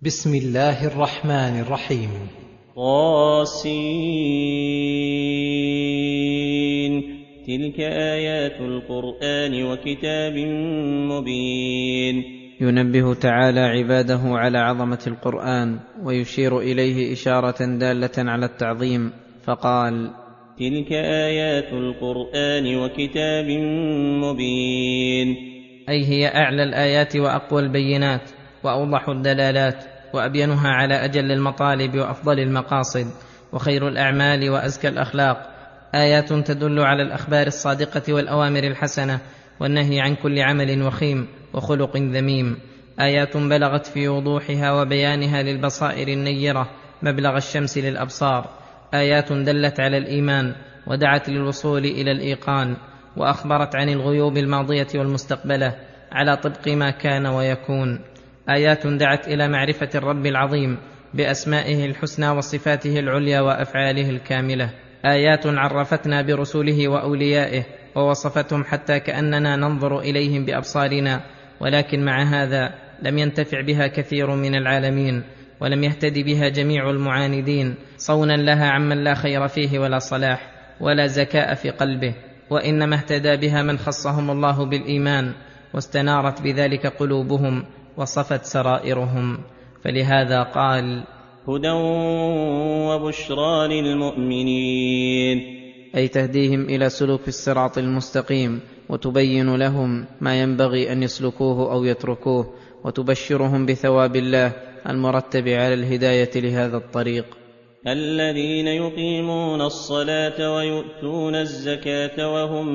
بسم الله الرحمن الرحيم. طاسين. تلك آيات القرآن وكتاب مبين. ينبه تعالى عباده على عظمة القرآن ويشير إليه إشارة دالة على التعظيم، فقال: تلك آيات القرآن وكتاب مبين، أي هي أعلى الآيات وأقوى البينات وأوضح الدلالات وأبينها على أجل المطالب وأفضل المقاصد وخير الأعمال وأزكى الأخلاق، آيات تدل على الأخبار الصادقة والأوامر الحسنة والنهي عن كل عمل وخيم وخلق ذميم، آيات بلغت في وضوحها وبيانها للبصائر النيرة مبلغ الشمس للأبصار، آيات دلت على الإيمان ودعت للوصول إلى الإيقان، وأخبرت عن الغيوب الماضية والمستقبلة على طبق ما كان ويكون، آيات دعت إلى معرفة الرب العظيم بأسمائه الحسنى وصفاته العليا وأفعاله الكاملة، آيات عرفتنا برسله وأوليائه ووصفتهم حتى كأننا ننظر إليهم بأبصارنا، ولكن مع هذا لم ينتفع بها كثير من العالمين، ولم يهتدي بها جميع المعاندين، صونا لها عمن لا خير فيه ولا صلاح ولا زكاء في قلبه، وإنما اهتدى بها من خصهم الله بالإيمان واستنارت بذلك قلوبهم وصفت سرائرهم، فلهذا قال: هدى وبشرى للمؤمنين، أي تهديهم إلى سلوك الصراط المستقيم وتبين لهم ما ينبغي أن يسلكوه أو يتركوه، وتبشرهم بثواب الله المرتب على الهداية لهذا الطريق. الذين يقيمون الصلاة ويؤتون الزكاة وهم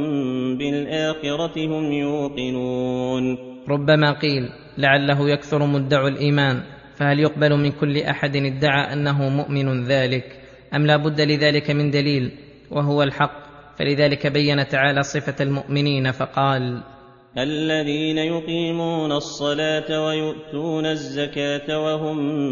بالآخرة هم يوقنون. ربما قيل لعله يكثر مدعو الإيمان، فهل يقبل من كل أحد ادعى أنه مؤمن ذلك، أم لا بد لذلك من دليل وهو الحق؟ فلذلك بين تعالى صفة المؤمنين فقال: الذين يقيمون الصلاة ويؤتون الزكاة وهم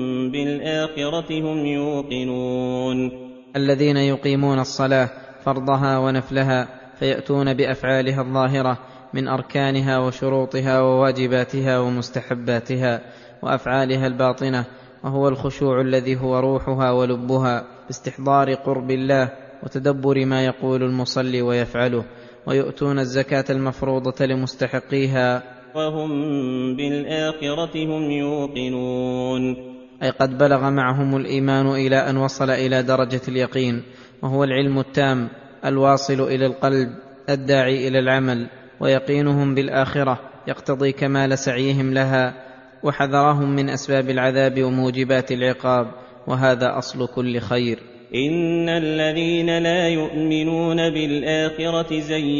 بالآخرة هم يوقنون. الذين يقيمون الصلاة فرضها ونفلها، فيأتون بأفعالها الظاهرة من أركانها وشروطها وواجباتها ومستحباتها، وأفعالها الباطنة وهو الخشوع الذي هو روحها ولبها، باستحضار قرب الله وتدبر ما يقول المصلي ويفعله، ويؤتون الزكاة المفروضة لمستحقيها وهم بالآخرة هم يوقنون، أي قد بلغ معهم الإيمان إلى أن وصل إلى درجة اليقين، وهو العلم التام الواصل إلى القلب الداعي إلى العمل، ويقينهم بالآخرة يقتضي كمال سعيهم لها وحذرهم من أسباب العذاب وموجبات العقاب، وهذا أصل كل خير. إن الذين لا يؤمنون بالآخرة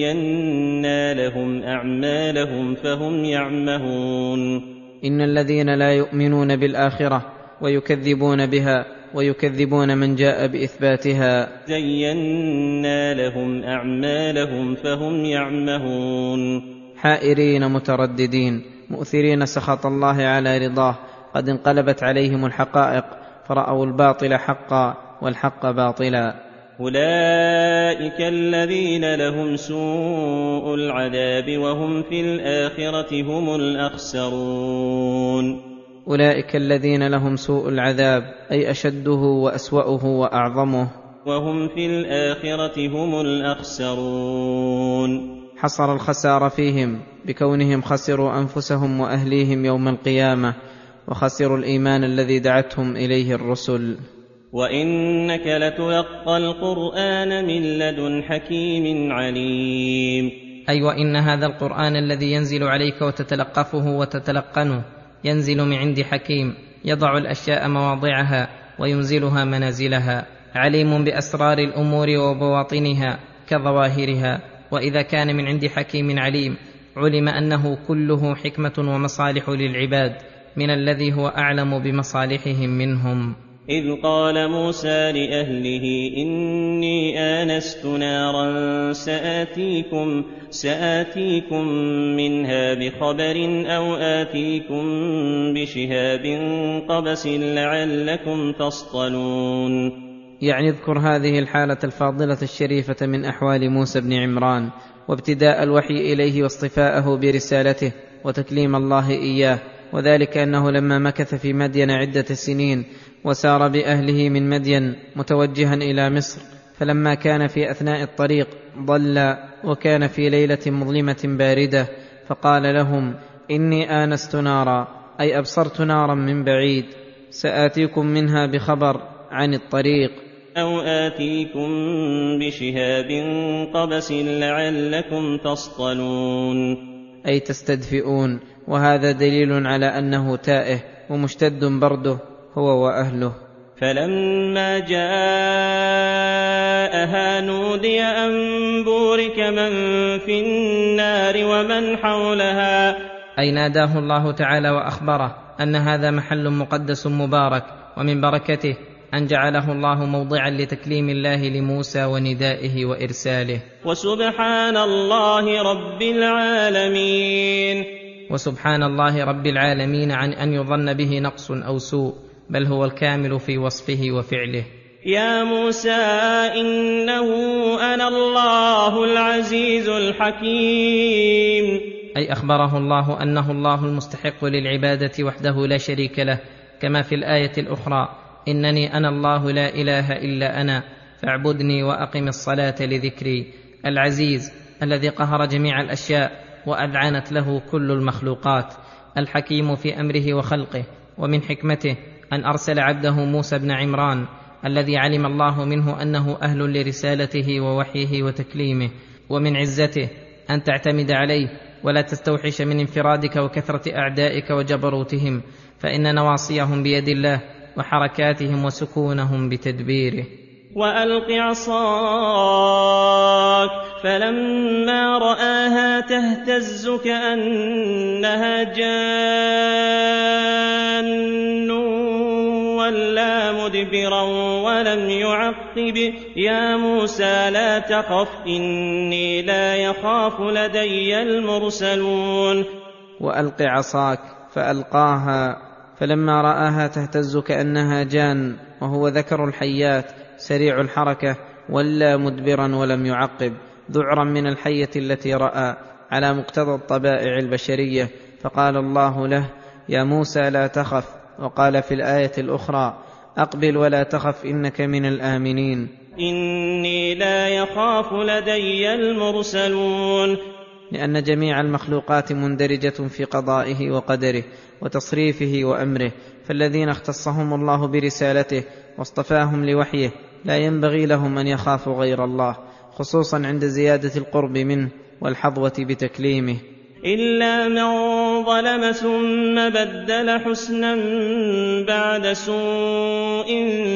زينا لهم أعمالهم فهم يعمهون. إن الذين لا يؤمنون بالآخرة ويكذبون بها ويكذبون من جاء بإثباتها زينا لهم أعمالهم فهم يعمهون، حائرين مترددين مؤثرين سخط الله على رضاه، قد انقلبت عليهم الحقائق فرأوا الباطل حقا والحق باطلا. أولئك الذين لهم سوء العذاب وهم في الآخرة هم الأخسرون. أولئك الذين لهم سوء العذاب أي أشده وأسوأه وأعظمه، وهم في الآخرة هم الأخسرون. حصر الخسار فيهم بكونهم خسروا أنفسهم وأهليهم يوم القيامة، وخسروا الإيمان الذي دعتهم إليه الرسل. وإنك لتلقى القرآن من لدن حكيم عليم، أي وإن هذا القرآن الذي ينزل عليك وتتلقفه وتتلقنه ينزل من عند حكيم يضع الأشياء مواضعها وينزلها منازلها، عليم بأسرار الأمور وبواطنها كظواهرها، وإذا كان من عند حكيم عليم علم أنه كله حكمة ومصالح للعباد من الذي هو أعلم بمصالحهم منهم. إذ قال موسى لأهله إني آنست نارا سآتيكم منها بخبر أو آتيكم بشهاب قبس لعلكم تصطلون. يعني اذكر هذه الحالة الفاضلة الشريفة من أحوال موسى بن عمران، وابتداء الوحي إليه واصطفاءه برسالته وتكليم الله إياه، وذلك أنه لما مكث في مدين عدة سنين وسار بأهله من مدين متوجها إلى مصر، فلما كان في أثناء الطريق ضل، وكان في ليلة مظلمة باردة، فقال لهم: إني آنست نارا، أي أبصرت نارا من بعيد، سآتيكم منها بخبر عن الطريق أو آتيكم بشهاب قبس لعلكم تصطلون، أي تستدفئون. وهذا دليل على أنه تائه ومشتد برده هو وأهله. فلما جاءها نودي أن بورك من في النار ومن حولها، أي ناداه الله تعالى وأخبره أن هذا محل مقدس مبارك، ومن بركته أن جعله الله موضعا لتكليم الله لموسى وندائه وإرساله. وسبحان الله رب العالمين، وسبحان الله رب العالمين عن أن يظن به نقص أو سوء، بل هو الكامل في وصفه وفعله. يا موسى إنه أنا الله العزيز الحكيم، أي أخبره الله أنه الله المستحق للعبادة وحده لا شريك له، كما في الآية الأخرى: إنني أنا الله لا إله إلا أنا فاعبدني وأقم الصلاة لذكري. العزيز الذي قهر جميع الأشياء وأذعنت له كل المخلوقات، الحكيم في أمره وخلقه، ومن حكمته أن أرسل عبده موسى بن عمران الذي علم الله منه أنه أهل لرسالته ووحيه وتكليمه، ومن عزته أن تعتمد عليه ولا تستوحش من انفرادك وكثرة أعدائك وجبروتهم، فإن نواصيهم بيد الله وحركاتهم وسكونهم بتدبيره. وألق عصاك فلما رآها تهتز كأنها جان ولا مدبرا ولم يعقب، يا موسى لا تخف إني لا يخاف لدي المرسلون. وألق عصاك فألقاها، فلما رآها تهتز كأنها جان، وهو ذكر الحيات سريع الحركة، ولا مدبرا ولم يعقب، ذعرا من الحية التي رأى على مقتضى الطبائع البشرية، فقال الله له: يا موسى لا تخف. وقال في الآية الأخرى: أقبل ولا تخف إنك من الآمنين، إني لا يخاف لدي المرسلون، لأن جميع المخلوقات مندرجة في قضائه وقدره وتصريفه وأمره، فالذين اختصهم الله برسالته واصطفاهم لوحيه لا ينبغي لهم أن يخافوا غير الله، خصوصا عند زيادة القرب منه والحظوة بتكليمه. إلا من ظلم ثم بدل حسنا بعد سوء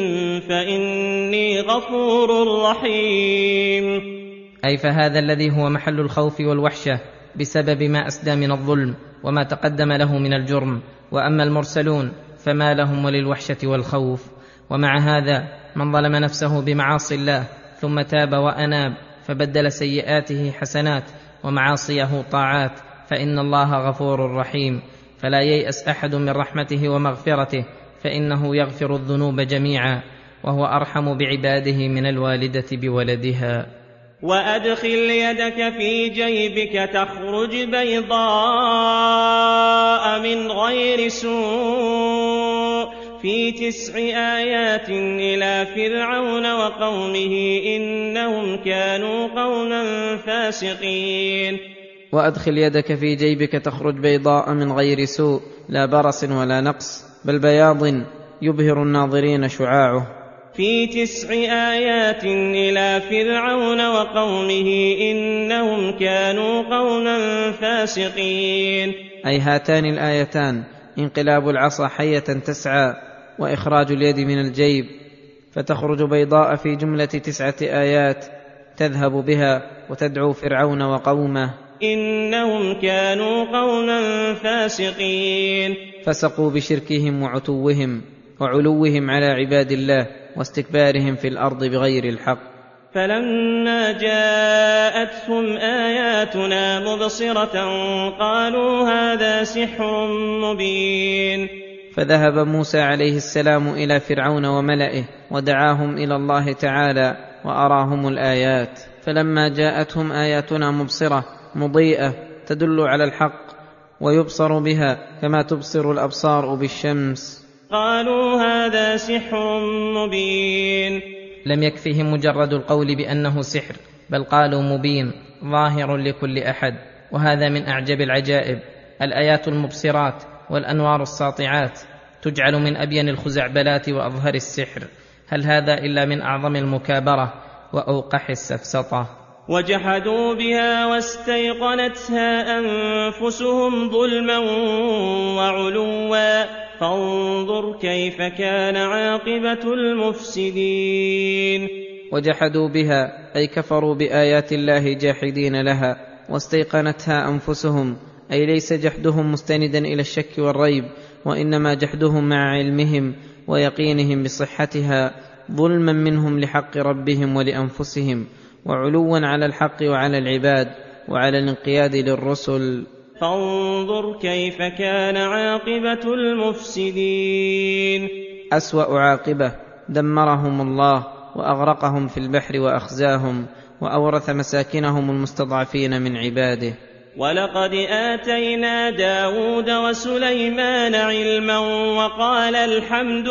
فإني غفور رحيم، أي فهذا الذي هو محل الخوف والوحشة بسبب ما أسدى من الظلم وما تقدم له من الجرم، وأما المرسلون فما لهم وللوحشة والخوف. ومع هذا من ظلم نفسه بمعاصي الله ثم تاب وأناب فبدل سيئاته حسنات ومعاصيه طاعات فإن الله غفور رحيم، فلا ييأس أحد من رحمته ومغفرته، فإنه يغفر الذنوب جميعا، وهو أرحم بعباده من الوالدة بولدها. وأدخل يدك في جيبك تخرج بيضاء من غير سوء في 9 آيات إلى فرعون وقومه إنهم كانوا قوما فاسقين. وأدخل يدك في جيبك تخرج بيضاء من غير سوء، لا برص ولا نقص، بل بياض يبهر الناظرين شعاعه، في 9 آيات إلى فرعون وقومه إنهم كانوا قوما فاسقين، أي هاتان الآيتان: انقلاب العصا حية تسعى، وإخراج اليد من الجيب فتخرج بيضاء في جملة 9 آيات تذهب بها وتدعو فرعون وقومه إنهم كانوا قوما فاسقين، فسقوا بشركهم وعتوهم وعلوهم على عباد الله واستكبارهم في الأرض بغير الحق. فلما جاءتهم آياتنا مبصرة قالوا هذا سحر مبين، فذهب موسى عليه السلام إلى فرعون وملئه ودعاهم إلى الله تعالى وأراهم الآيات، فلما جاءتهم آياتنا مبصرة مضيئة تدل على الحق ويبصر بها كما تبصر الأبصار بالشمس. قالوا هذا سحر مبين. لم يكفهم مجرد القول بأنه سحر، بل قالوا مبين ظاهر لكل أحد. وهذا من أعجب العجائب. الآيات المبصرات والأنوار الساطعات تجعل من أبين الخزعبلات وأظهر السحر. هل هذا إلا من أعظم المكابرة وأوقح السفسطة؟ وجحدوا بها واستيقنتها أنفسهم ظلما وعلوا فانظر كيف كان عاقبة المفسدين. وجحدوا بها أي كفروا بآيات الله جاحدين لها، واستيقنتها أنفسهم أي ليس جحدهم مستندا إلى الشك والريب، وإنما جحدهم مع علمهم ويقينهم بصحتها، ظلما منهم لحق ربهم ولأنفسهم، وعلوا على الحق وعلى العباد وعلى الانقياد للرسل. فانظر كيف كان عاقبة المفسدين. أسوأ عاقبة دمرهم الله وأغرقهم في البحر وأخزاهم، وأورث مساكنهم المستضعفين من عباده. ولقد آتينا داود وسليمان علما وقال الحمد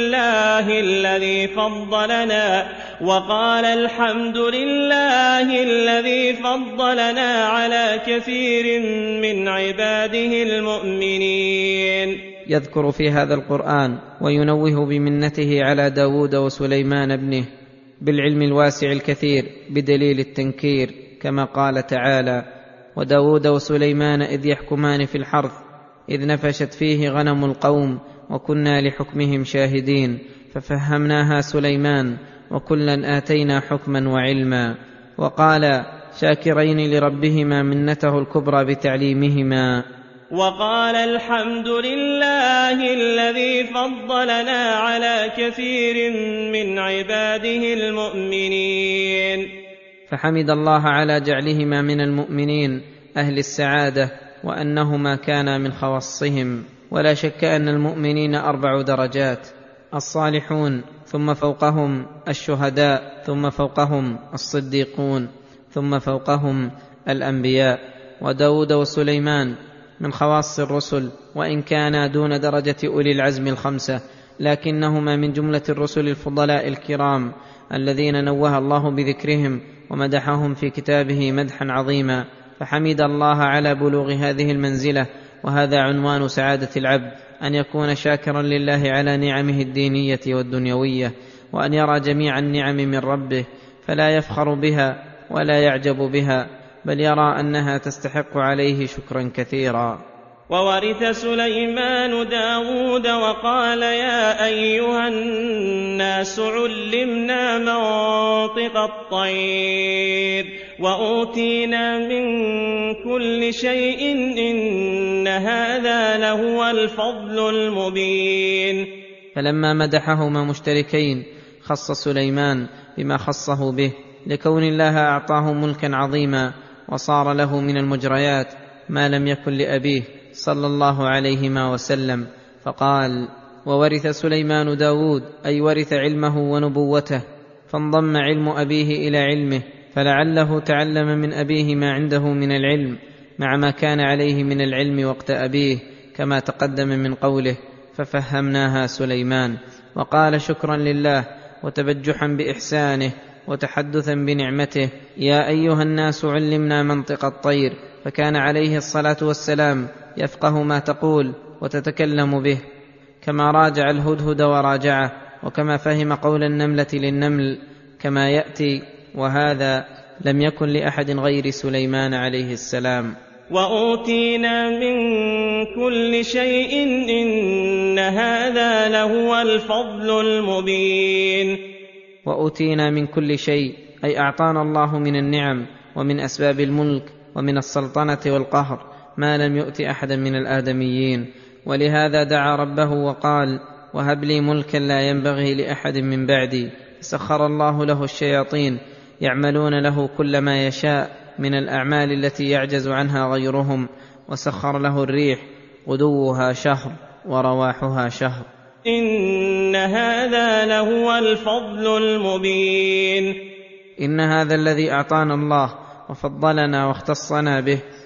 لله الذي فضلنا على كثير من عباده المؤمنين. يذكر في هذا القرآن وينوه بمنته على داود وسليمان ابنه بالعلم الواسع الكثير بدليل التنكير، كما قال تعالى: وداود وسليمان إذ يحكمان في الحرث إذ نفشت فيه غنم القوم وكنا لحكمهم شاهدين ففهمناها سليمان وكلا آتينا حكما وعلما. وقال شاكرين لربهما منته الكبرى بتعليمهما. وقال الحمد لله الذي فضلنا على كثير من عباده المؤمنين. فحمد الله على جعلهما من المؤمنين أهل السعادة، وأنهما كانا من خواصهم. ولا شك أن المؤمنين 4 درجات: الصالحون، ثم فوقهم الشهداء، ثم فوقهم الصديقون، ثم فوقهم الأنبياء. وداود وسليمان من خواص الرسل، وإن كانا دون درجة أولي العزم 5، لكنهما من جملة الرسل الفضلاء الكرام الذين نوه الله بذكرهم ومدحهم في كتابه مدحا عظيما. فحمد الله على بلوغ هذه المنزلة. وهذا عنوان سعادة العبد، أن يكون شاكرا لله على نعمه الدينية والدنيوية، وأن يرى جميع النعم من ربه فلا يفخر بها ولا يعجب بها، بل يرى أنها تستحق عليه شكرا كثيرا. وورث سليمان داود وقال يا أيها الناس علمنا منطق الطير وأوتينا من كل شيء إن هذا لهو الفضل المبين. فلما مدحهما مشتركين خص سليمان بما خصه به، لكون الله أعطاه ملكا عظيما وصار له من المجريات ما لم يكن لأبيه صلى الله عليه وسلم. فقال: وورث سليمان داود، أي ورث علمه ونبوته، فانضم علم أبيه إلى علمه، فلعله تعلم من أبيه ما عنده من العلم مع ما كان عليه من العلم وقت أبيه، كما تقدم من قوله: ففهمناها سليمان. وقال شكرا لله وتبجحا بإحسانه وتحدثا بنعمته: يا أيها الناس علمنا منطق الطير. فكان عليه الصلاة والسلام يفقه ما تقول وتتكلم به، كما راجع الهدهد وراجعه، وكما فهم قول النملة للنمل كما يأتي. وهذا لم يكن لأحد غير سليمان عليه السلام. وأوتينا من كل شيء إن هذا لهو الفضل المبين. وأوتينا من كل شيء، أي أعطانا الله من النعم ومن أسباب الملك ومن السلطنة والقهر ما لم يؤت أحدا من الآدميين. ولهذا دعا ربه وقال: وهب لي ملكا لا ينبغي لأحد من بعدي. سخر الله له الشياطين يعملون له كل ما يشاء من الأعمال التي يعجز عنها غيرهم، وسخر له الريح غدوها شهر ورواحها شهر. إن هذا لهو الفضل المبين. إن هذا الذي أعطانا الله وفضلنا واختصنا به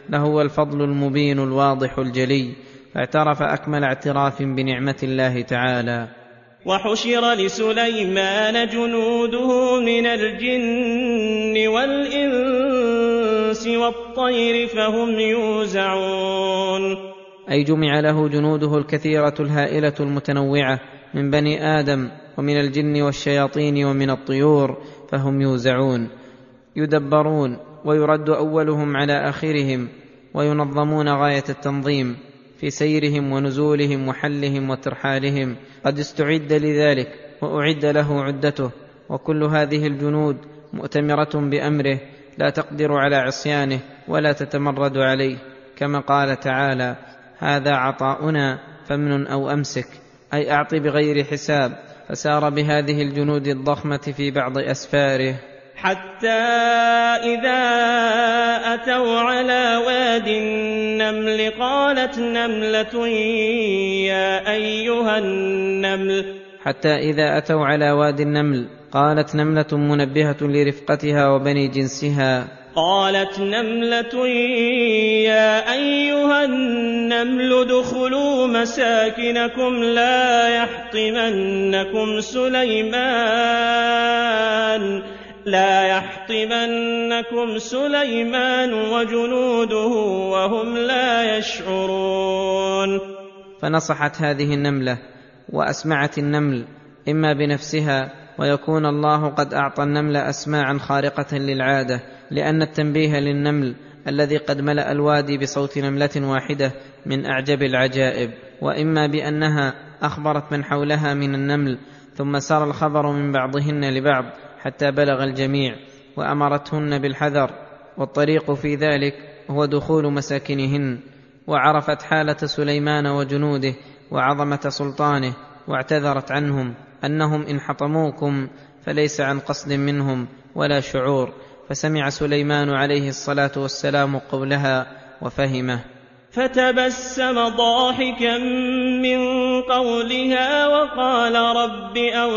لهو الفضل المبين الواضح الجلي، فاعترف أكمل اعتراف بنعمة الله تعالى. وحشر لسليمان جنوده من الجن والإنس والطير فهم يوزعون، أي جمع له جنوده الكثيرة الهائلة المتنوعة من بني آدم ومن الجن والشياطين ومن الطيور، فهم يوزعون يدبرون ويرد أولهم على آخرهم، وينظمون غاية التنظيم في سيرهم ونزولهم وحلهم وترحالهم، قد استعد لذلك وأعد له عدته. وكل هذه الجنود مؤتمرة بأمره، لا تقدر على عصيانه ولا تتمرد عليه، كما قال تعالى: هذا عطاؤنا فامنن أو أمسك، أي أعط بغير حساب. فسار بهذه الجنود الضخمة في بعض أسفاره، حتى إذا أتوا على واد النمل قالت نملة يا أيها النمل، حتى إذا أتوا على واد النمل قالت نملة منبهة لرفقتها وبني جنسها، قالت نملة يا أيها النمل ادخلوا مساكنكم لا يحطمنكم سليمان وجنوده وهم لا يشعرون. فنصحت هذه النملة وأسمعت النمل، إما بنفسها، ويكون الله قد أعطى النمل أسماعا خارقة للعادة، لأن التنبيه للنمل الذي قد ملأ الوادي بصوت نملة واحدة من أعجب العجائب، وإما بأنها أخبرت من حولها من النمل، ثم سار الخبر من بعضهن لبعض حتى بلغ الجميع، وأمرتهن بالحذر، والطريق في ذلك هو دخول مساكنهن. وعرفت حالة سليمان وجنوده وعظمة سلطانه، واعتذرت عنهم أنهم إن حطموكم فليس عن قصد منهم ولا شعور. فسمع سليمان عليه الصلاة والسلام قولها وفهمه، فتبسم ضاحكا من قولها وقال رب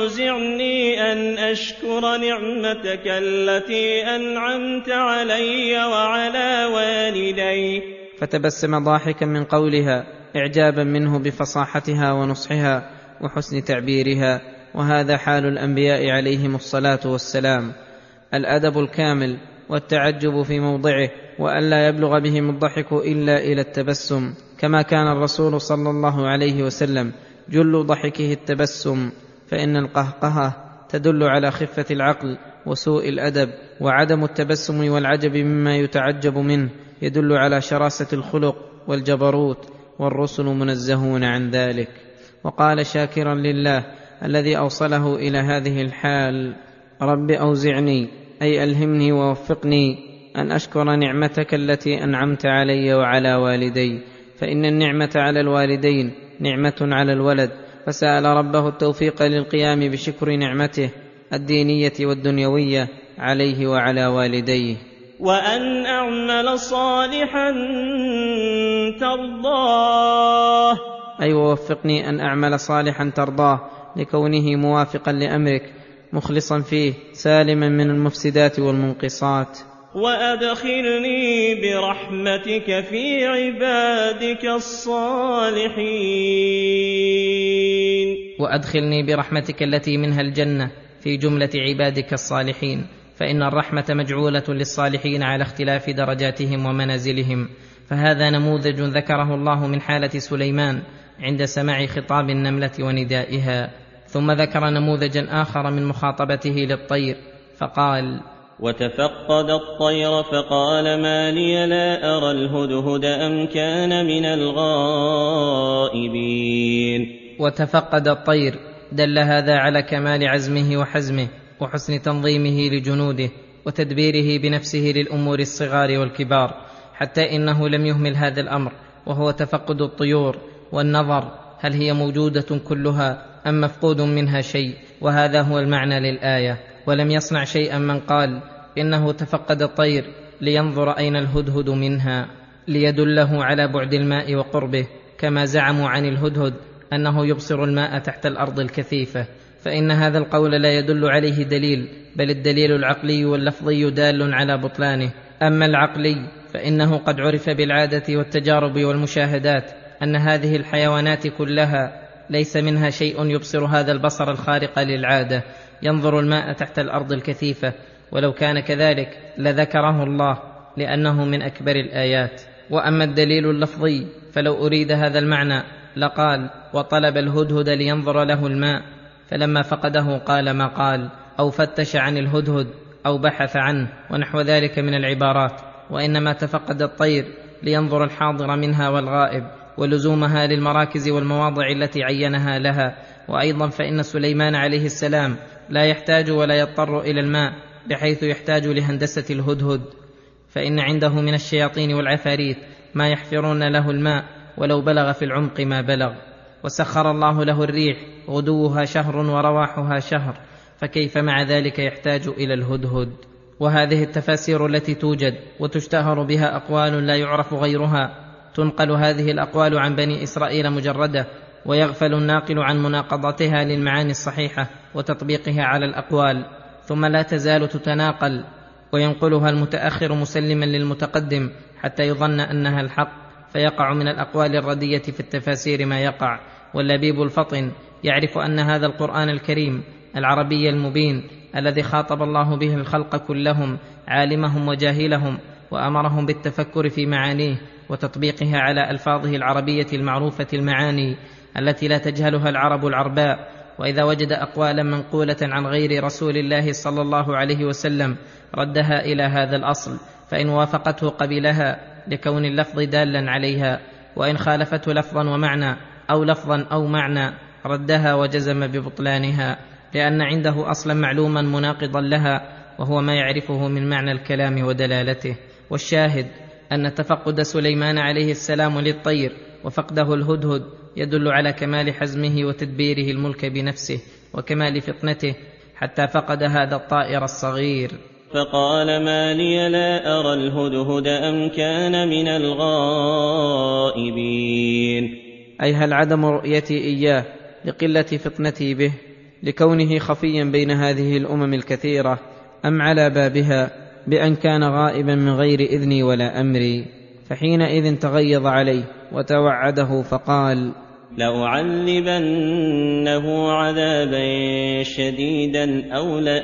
أوزعني أن أشكر نعمتك التي أنعمت علي وعلى والدي. فتبسم ضاحكا من قولها إعجابا منه بفصاحتها ونصحها وحسن تعبيرها، وهذا حال الأنبياء عليهم الصلاة والسلام، الأدب الكامل والتعجب في موضعه، وألا يبلغ بهم الضحك إلا إلى التبسم، كما كان الرسول صلى الله عليه وسلم جل ضحكه التبسم، فإن القهقهة تدل على خفة العقل وسوء الأدب، وعدم التبسم والعجب مما يتعجب منه يدل على شراسة الخلق والجبروت، والرسل منزهون عن ذلك. وقال شاكرا لله الذي أوصله إلى هذه الحال: رب أوزعني، أي ألهمني ووفقني أن أشكر نعمتك التي أنعمت علي وعلى والدي، فإن النعمة على الوالدين نعمة على الولد، فسأل ربه التوفيق للقيام بشكر نعمته الدينية والدنيوية عليه وعلى والديه. وأن أعمل صالحا ترضاه، أي ووفقني أن أعمل صالحا ترضاه، لكونه موافقا لأمرك مخلصا فيه سالما من المفسدات والمنقصات. وأدخلني برحمتك في عبادك الصالحين، وأدخلني برحمتك التي منها الجنة في جملة عبادك الصالحين، فإن الرحمة مجعولة للصالحين على اختلاف درجاتهم ومنازلهم. فهذا نموذج ذكره الله من حالة سليمان عند سماع خطاب النملة وندائها. ثم ذكر نموذجا آخر من مخاطبته للطير فقال: وتفقد الطير فقال ما لي لا أرى الهدهد أم كان من الغائبين. وتفقد الطير دل هذا على كمال عزمه وحزمه وحسن تنظيمه لجنوده وتدبيره بنفسه للأمور الصغار والكبار، حتى إنه لم يهمل هذا الأمر، وهو تفقد الطيور والنظر هل هي موجودة كلها أم مفقود منها شيء، وهذا هو المعنى للآية. ولم يصنع شيئا من قال إنه تفقد الطير لينظر أين الهدهد منها، ليدله على بعد الماء وقربه، كما زعموا عن الهدهد أنه يبصر الماء تحت الأرض الكثيفة، فإن هذا القول لا يدل عليه دليل، بل الدليل العقلي واللفظي دال على بطلانه. أما العقلي فإنه قد عرف بالعادة والتجارب والمشاهدات أن هذه الحيوانات كلها ليس منها شيء يبصر هذا البصر الخارق للعادة، ينظر الماء تحت الأرض الكثيفة، ولو كان كذلك لذكره الله لأنه من أكبر الآيات. وأما الدليل اللفظي فلو أريد هذا المعنى لقال: وطلب الهدهد لينظر له الماء، فلما فقده قال ما قال، أو فتش عن الهدهد أو بحث عنه، ونحو ذلك من العبارات. وإنما تفقد الطير لينظر الحاضر منها والغائب، ولزومها للمراكز والمواضع التي عينها لها. وأيضا فإن سليمان عليه السلام لا يحتاج ولا يضطر إلى الماء بحيث يحتاج لهندسة الهدهد، فإن عنده من الشياطين والعفاريت ما يحفرون له الماء ولو بلغ في العمق ما بلغ. وسخر الله له الريح غدوها شهر ورواحها شهر، فكيف مع ذلك يحتاج إلى الهدهد؟ وهذه التفاسير التي توجد وتشتهر بها أقوال لا يعرف غيرها، تنقل هذه الأقوال عن بني إسرائيل مجردة، ويغفل الناقل عن مناقضتها للمعاني الصحيحة وتطبيقها على الأقوال، ثم لا تزال تتناقل وينقلها المتأخر مسلما للمتقدم حتى يظن أنها الحق، فيقع من الأقوال الردية في التفاسير ما يقع. واللبيب الفطن يعرف أن هذا القرآن الكريم العربي المبين الذي خاطب الله به الخلق كلهم، عالمهم وجاهلهم، وأمرهم بالتفكر في معانيه وتطبيقها على ألفاظه العربية المعروفة المعاني التي لا تجهلها العرب العرباء. وإذا وجد أقوالا منقولة عن غير رسول الله صلى الله عليه وسلم ردها إلى هذا الأصل، فإن وافقته قبلها لكون اللفظ دالا عليها، وإن خالفته لفظا ومعنى أو لفظا أو معنى ردها وجزم ببطلانها، لأن عنده أصلا معلوما مناقضا لها، وهو ما يعرفه من معنى الكلام ودلالته. والشاهد أن تفقد سليمان عليه السلام للطير وفقده الهدهد يدل على كمال حزمه وتدبيره الملك بنفسه وكمال فطنته، حتى فقد هذا الطائر الصغير. فقال ما لي لا أرى الهدهد أم كان من الغائبين. أي هل عدم رؤيتي إياه لقلة فطنتي به لكونه خفيا بين هذه الأمم الكثيرة، أم على بابها بأن كان غائبا من غير إذني ولا أمري؟ فحينئذ تغيظ عليه وتوعده فقال: لأعذبنه عذابا شديدا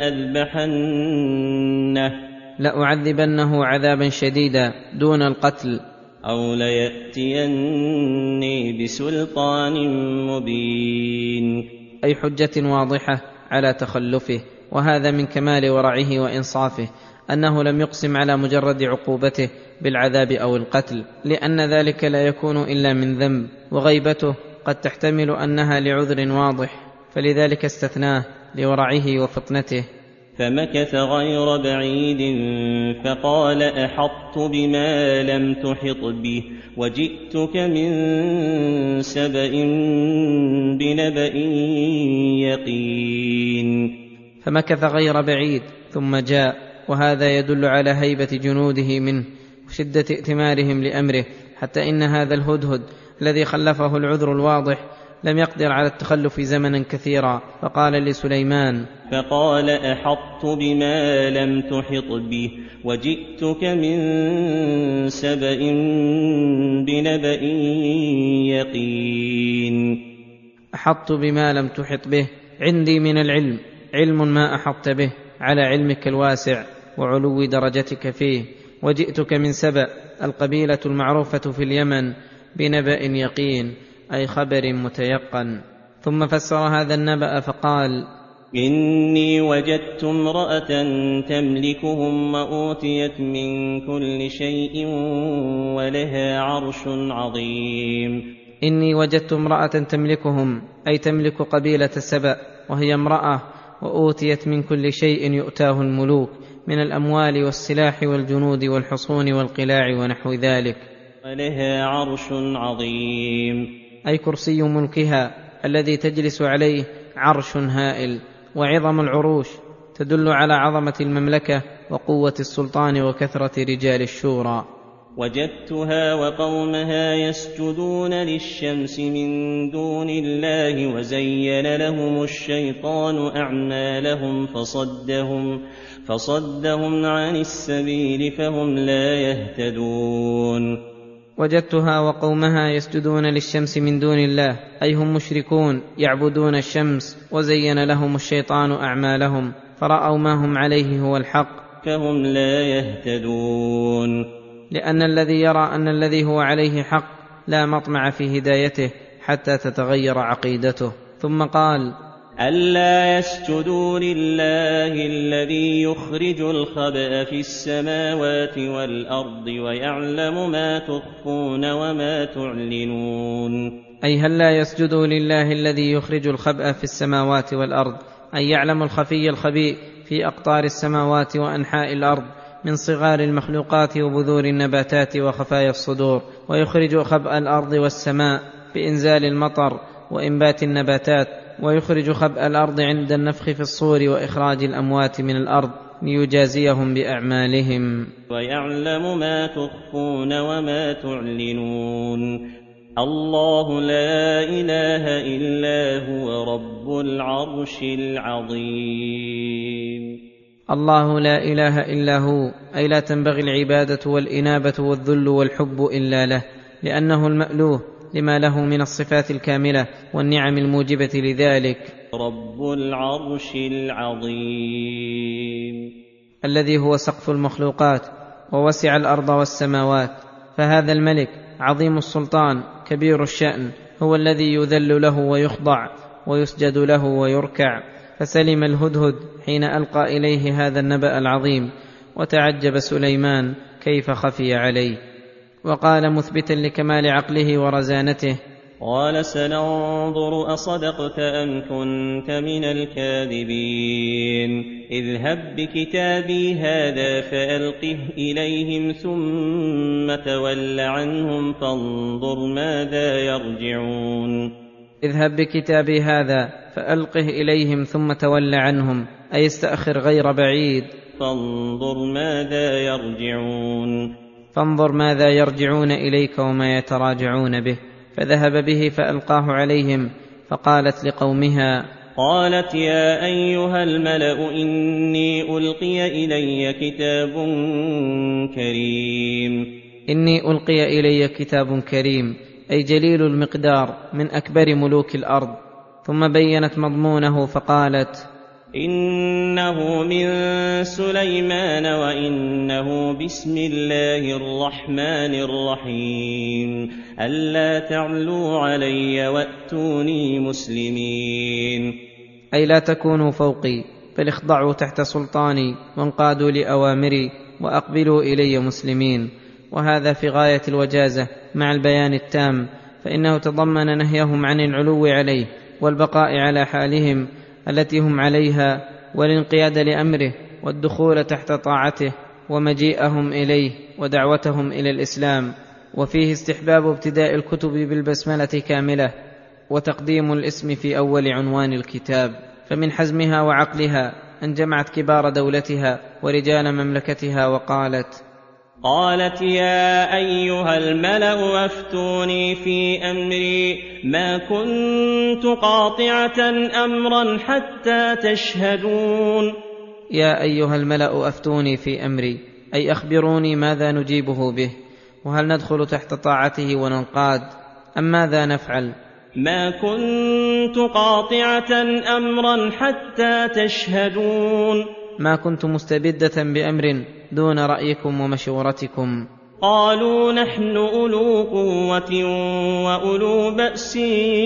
لأعذبنه عذابا شديدا دون القتل، أو ليأتيني بسلطان مبين. أي حجة واضحة على تخلفه. وهذا من كمال ورعه وإنصافه أنه لم يقسم على مجرد عقوبته بالعذاب أو القتل، لأن ذلك لا يكون إلا من ذنب، وغيبته قد تحتمل أنها لعذر واضح، فلذلك استثناه لورعه وفطنته. فمكث غير بعيد فقال أحطت بما لم تحط به وجئتك من سبأ بنبأ يقين. فمكث غير بعيد ثم جاء، وهذا يدل على هيبة جنوده منه وشدة ائتمارهم لأمره، حتى إن هذا الهدهد الذي خلفه العذر الواضح لم يقدر على التخلف زمنا كثيرا، فقال لسليمان: فقال أحطت بما لم تحط به وجئتك من سبأ بنبأ يقين. أحطت بما لم تحط به، عندي من العلم علم ما أحطت به على علمك الواسع وعلو درجتك فيه. وجئتك من سبأ القبيلة المعروفة في اليمن بنبأ يقين، أي خبر متيقن. ثم فسر هذا النبأ فقال: إني وجدت امرأة تملكهم وأوتيت من كل شيء ولها عرش عظيم. إني وجدت امرأة تملكهم، أي تملك قبيلة سبأ، وهي امرأة وأوتيت من كل شيء يؤتاه الملوك من الأموال والسلاح والجنود والحصون والقلاع ونحو ذلك، ولها عرش عظيم، أي كرسي ملكها الذي تجلس عليه عرش هائل. وعظم العروش تدل على عظمة المملكة وقوة السلطان وكثرة رجال الشورى. وجدتها وقومها يسجدون للشمس من دون الله وزين لهم الشيطان أعمالهم فصدهم عن السبيل فهم لا يهتدون. وجدتها وقومها يسجدون للشمس من دون الله، أي هم مشركون يعبدون الشمس، وزين لهم الشيطان أعمالهم فرأوا ما هم عليه هو الحق فهم لا يهتدون. لأن الذي يرى أن الذي هو عليه حق لا مطمع في هدايته حتى تتغير عقيدته. ثم قال: ألا يسجدوا لله الذي يخرج الخبأ في السماوات والأرض ويعلم ما تخفون وما تعلنون. أي هل لا يسجدوا لله الذي يخرج الخبأ في السماوات والأرض، أي يعلم الخفي الخبيء في أقطار السماوات وأنحاء الأرض من صغار المخلوقات وبذور النباتات وخفايا الصدور، ويخرج خبأ الأرض والسماء بإنزال المطر وإنبات النباتات، ويخرج خبأ الأرض عند النفخ في الصور وإخراج الأموات من الأرض ليجازيهم بأعمالهم. ويعلم ما تخفون وما تعلنون. الله لا إله إلا هو رب العرش العظيم. الله لا إله إلا هو، أي لا تنبغي العبادة والإنابة والذل والحب إلا له، لأنه المألوه لما له من الصفات الكاملة والنعم الموجبة لذلك. رب العرش العظيم الذي هو سقف المخلوقات ووسع الأرض والسماوات، فهذا الملك عظيم السلطان كبير الشأن هو الذي يذل له ويخضع ويسجد له ويركع. فسلم الهدهد حين ألقى إليه هذا النبأ العظيم، وتعجب سليمان كيف خفي عليه، وقال مثبتا لكمال عقله ورزانته: قال سننظر أصدقت أم كنت من الكاذبين. اذهب بكتابي هذا فألقه إليهم ثم تول عنهم فانظر ماذا يرجعون. اذهب بكتابي هذا فألقه إليهم ثم تول عنهم، أي استأخر غير بعيد. فانظر ماذا يرجعون. فانظر ماذا يرجعون إليك وما يتراجعون به. فذهب به فألقاه عليهم، فقالت لقومها: قالت يا أيها الملأ إني ألقي إلي كتاب كريم. إني ألقي إلي كتاب كريم، أي جليل المقدار من أكبر ملوك الأرض. ثم بينت مضمونه فقالت: إنه من سليمان وإنه بسم الله الرحمن الرحيم ألا تعلوا علي وأتوني مسلمين. أي لا تكونوا فوقي، بل اخضعوا تحت سلطاني وانقادوا لأوامري وأقبلوا إلي مسلمين. وهذا في غاية الوجازة مع البيان التام، فإنه تضمن نهيهم عن العلو عليه والبقاء على حالهم التي هم عليها، والانقياد لأمره والدخول تحت طاعته، ومجيئهم إليه ودعوتهم إلى الإسلام. وفيه استحباب ابتداء الكتب بالبسملة كاملة، وتقديم الاسم في أول عنوان الكتاب. فمن حزمها وعقلها أن جمعت كبار دولتها ورجال مملكتها قالت يا أيها الملأ أفتوني في أمري ما كنت قاطعة أمرا حتى تشهدون. يا أيها الملأ أفتوني في أمري، أي أخبروني ماذا نجيبه به، وهل ندخل تحت طاعته وننقاد أم ماذا نفعل؟ ما كنت قاطعة أمرا حتى تشهدون. ما كنت مستبدة بأمر دون رأيكم ومشورتكم. قالوا نحن أولو قوة وأولو بأس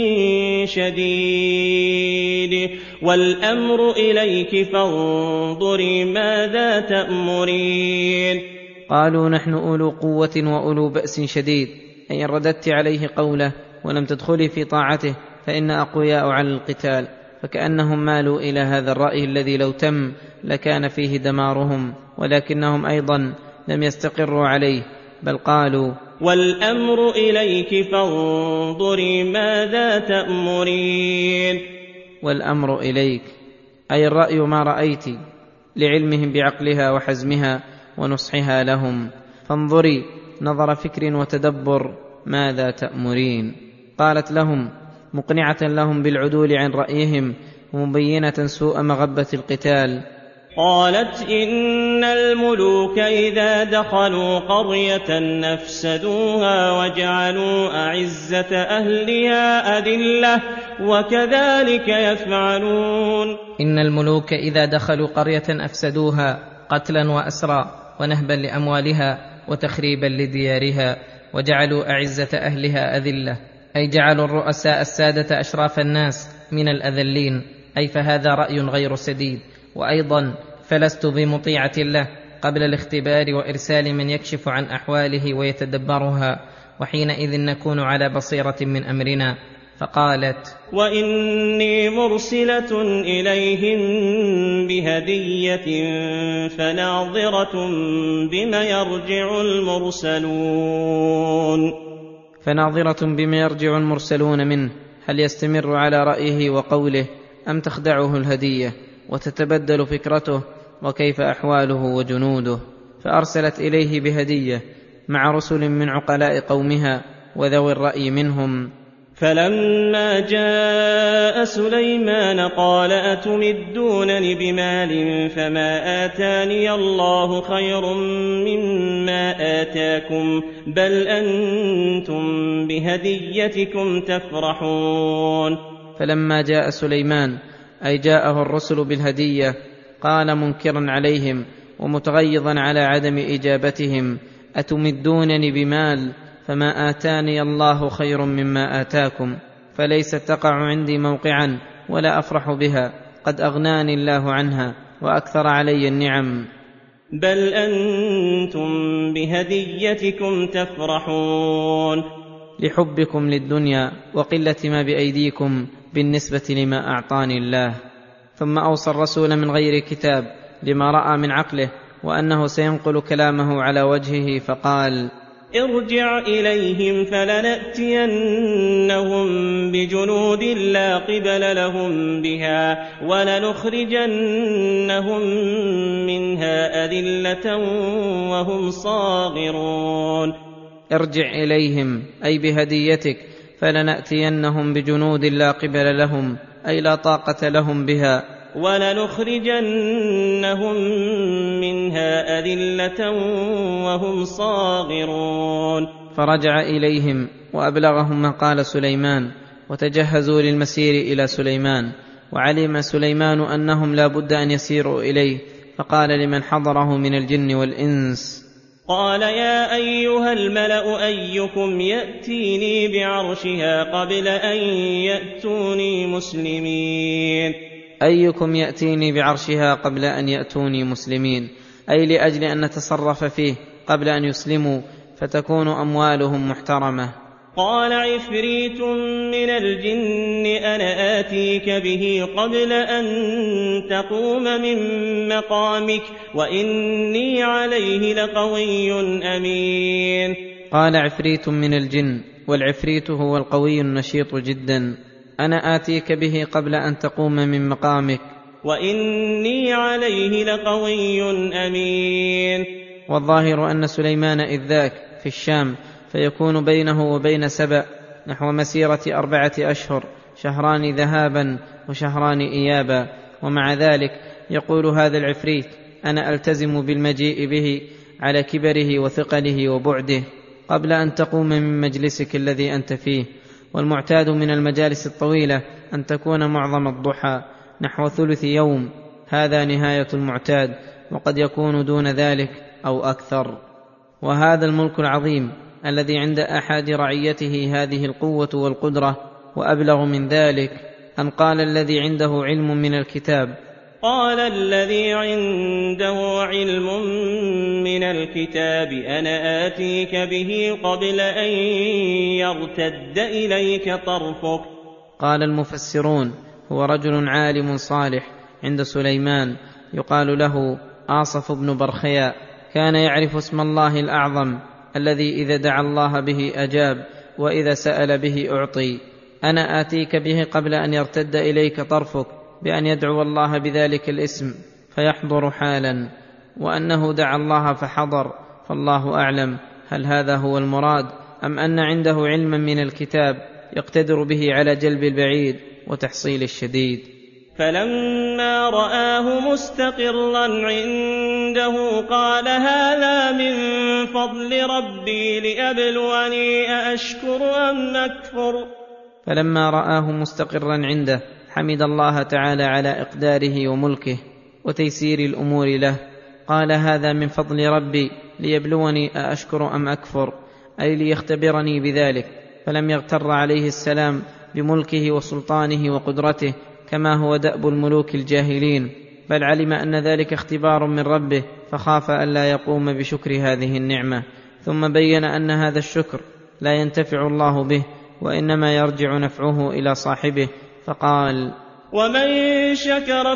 شديد والأمر إليك فانظري ماذا تأمرين. قالوا نحن أولو قوة وأولو بأس شديد، أي رددت عليه قوله ولم تدخلي في طاعته فإن أقوياء على القتال، فكأنهم مالوا إلى هذا الرأي الذي لو تم لكان فيه دمارهم، ولكنهم أيضا لم يستقروا عليه، بل قالوا والأمر إليك فانظري ماذا تأمرين. والأمر إليك، أي الرأي ما رأيت، لعلمهم بعقلها وحزمها ونصحها لهم. فانظري نظر فكر وتدبر: ماذا تأمرين؟ قالت لهم مقنعة لهم بالعدول عن رأيهم ومبينة سوء مغبة القتال: قالت إن الملوك إذا دخلوا قرية نفسدوها وجعلوا أعزة أهلها أذلة وكذلك يفعلون. إن الملوك إذا دخلوا قرية أفسدوها قتلا وأسرى ونهبا لأموالها وتخريبا لديارها وجعلوا أعزة أهلها أذلة، أي جعلوا الرؤساء السادة أشراف الناس من الأذلين، أي فهذا رأي غير سديد. وأيضا فلست بمطيعة له قبل الاختبار وإرسال من يكشف عن أحواله ويتدبرها، وحينئذ نكون على بصيرة من أمرنا. فقالت: وإني مرسلة إليهم بهدية فناظرة بما يرجع المرسلون. فناظرة بما يرجع المرسلون منه، هل يستمر على رأيه وقوله أم تخدعه الهدية وتتبدل فكرته، وكيف أحواله وجنوده؟ فأرسلت إليه بهدية مع رسل من عقلاء قومها وذوي الرأي منهم. فلما جاء سليمان قال أتمدونني بمال فما آتاني الله خير مما آتاكم بل أنتم بهديتكم تفرحون. فلما جاء سليمان، أي جاءه الرسل بالهدية، قال منكرا عليهم ومتغيظا على عدم إجابتهم: أتمدونني بمال فما آتاني الله خير مما آتاكم، فليست تقع عندي موقعا ولا أفرح بها، قد أغناني الله عنها وأكثر علي النعم. بل أنتم بهديتكم تفرحون. لحبكم للدنيا وقلة ما بأيديكم بالنسبة لما أعطاني الله. ثم أوصى الرسول من غير كتاب لما رأى من عقله وأنه سينقل كلامه على وجهه، فقال: ارجع إليهم فلنأتينهم بجنود لا قبل لهم بها ولنخرجنهم منها أذلة وهم صاغرون. ارجع إليهم، أي بهديتك، فلنأتينهم بجنود لا قبل لهم، أي لا طاقة لهم بها، ولنخرجنهم منها أذلة وهم صاغرون. فرجع إليهم وأبلغهم ما قال سليمان، وتجهزوا للمسير إلى سليمان. وعلم سليمان أنهم لا بد أن يسيروا إليه، فقال لمن حضره من الجن والإنس: قال يا أيها الملأ أيكم يأتيني بعرشها قبل أن يأتوني مسلمين. أيكم يأتيني بعرشها قبل أن يأتوني مسلمين، أي لأجل أن نتصرف فيه قبل أن يسلموا فتكون أموالهم محترمة. قال عفريت من الجن أنا آتيك به قبل أن تقوم من مقامك وإني عليه لقوي أمين. قال عفريت من الجن، والعفريت هو القوي النشيط جدا، أنا آتيك به قبل أن تقوم من مقامك وإني عليه لقوي أمين. والظاهر أن سليمان إذ ذاك في الشام، فيكون بينه وبين سبأ نحو مسيرة 4 أشهر، شهران ذهابا وشهران إيابا. ومع ذلك يقول هذا العفريت: أنا ألتزم بالمجيء به على كبره وثقله وبعده قبل أن تقوم من مجلسك الذي أنت فيه. والمعتاد من المجالس الطويلة أن تكون معظم الضحى نحو ثلث يوم، هذا نهاية المعتاد، وقد يكون دون ذلك أو أكثر. وهذا الملك العظيم الذي عند أحد رعيته هذه القوة والقدرة، وأبلغ من ذلك أن قال الذي عنده علم من الكتاب: قال الذي عنده علم من الكتاب أنا آتيك به قبل أن يرتد إليك طرفك. قال المفسرون: هو رجل عالم صالح عند سليمان يقال له آصف بن برخياء، كان يعرف اسم الله الأعظم الذي إذا دعا الله به أجاب وإذا سأل به أعطي. أنا آتيك به قبل أن يرتد إليك طرفك، بأن يدعو الله بذلك الاسم فيحضر حالا، وأنه دعا الله فحضر، فالله أعلم هل هذا هو المراد أم أن عنده علما من الكتاب يقتدر به على جلب البعيد وتحصيل الشديد؟ فلما رآه مستقرا عنده قال هذا من فضل ربي ليبلوني أأشكر أم أكفر. فلما رآه مستقرا عنده حمد الله تعالى على إقداره وملكه وتيسير الأمور له، قال هذا من فضل ربي ليبلوني أأشكر أم أكفر، أي ليختبرني بذلك. فلم يغتر عليه السلام بملكه وسلطانه وقدرته كما هو دأب الملوك الجاهلين، بل علم أن ذلك اختبار من ربه فخاف ألا يقوم بشكر هذه النعمة. ثم بين أن هذا الشكر لا ينتفع الله به وإنما يرجع نفعه إلى صاحبه، فقال ومن شكر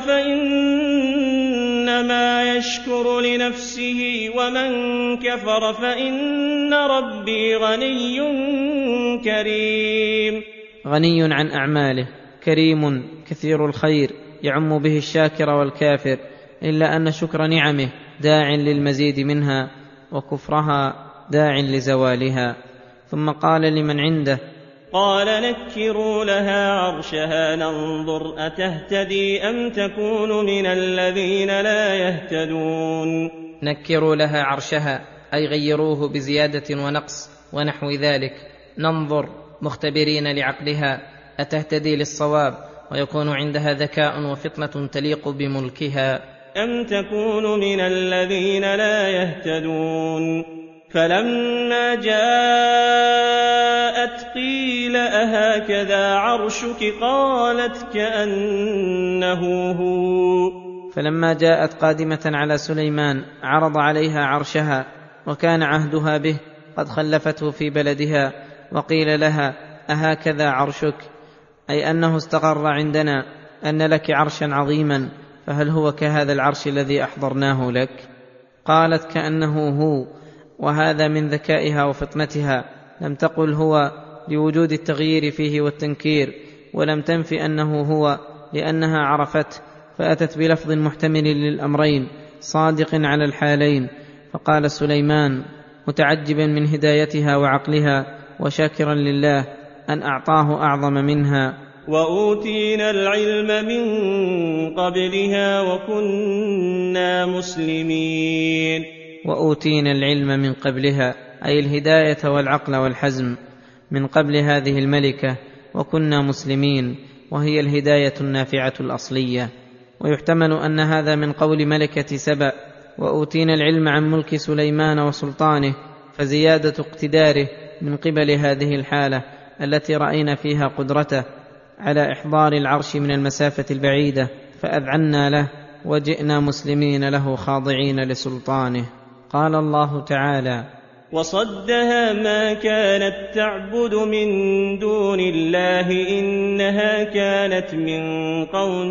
فإنما يشكر لنفسه ومن كفر فإن ربي غني كريم. غني عن أعماله، كريم كثير الخير يعم به الشاكر والكافر، إلا أن شكر نعمه داع للمزيد منها وكفرها داع لزوالها. ثم قال لمن عنده قال نكروا لها عرشها ننظر أتهتدي أم تكون من الذين لا يهتدون. نكروا لها عرشها أي غيروه بزيادة ونقص ونحو ذلك، ننظر مختبرين لعقلها أتهتدي للصواب ويكون عندها ذكاء وفطنة تليق بملكها، أم تكون من الذين لا يهتدون. فلما جاءت قيل أهكذا عرشك قالت كأنه هو. فلما جاءت قادمة على سليمان عرض عليها عرشها وكان عهدها به قد خلفته في بلدها، وقيل لها أهكذا عرشك، أي أنه استقر عندنا أن لك عرشا عظيما، فهل هو كهذا العرش الذي أحضرناه لك؟ قالت كأنه هو، وهذا من ذكائها وفطنتها. لم تقل هو لوجود التغيير فيه والتنكير، ولم تنف أنه هو لأنها عرفته، فأتت بلفظ محتمل للأمرين صادق على الحالين. فقال سليمان متعجبا من هدايتها وعقلها وشاكرا لله أن أعطاه أعظم منها وأوتينا العلم من قبلها وكنا مسلمين. وأوتينا العلم من قبلها أي الهداية والعقل والحزم من قبل هذه الملكة وكنا مسلمين، وهي الهداية النافعة الأصلية. ويحتمل أن هذا من قول ملكة سبأ وأوتينا العلم عن ملك سليمان وسلطانه، فزيادة اقتداره من قبل هذه الحالة التي رأينا فيها قدرته على إحضار العرش من المسافة البعيدة، فأذعنا له وجئنا مسلمين له خاضعين لسلطانه. قال الله تعالى وصدها ما كانت تعبد من دون الله إنها كانت من قوم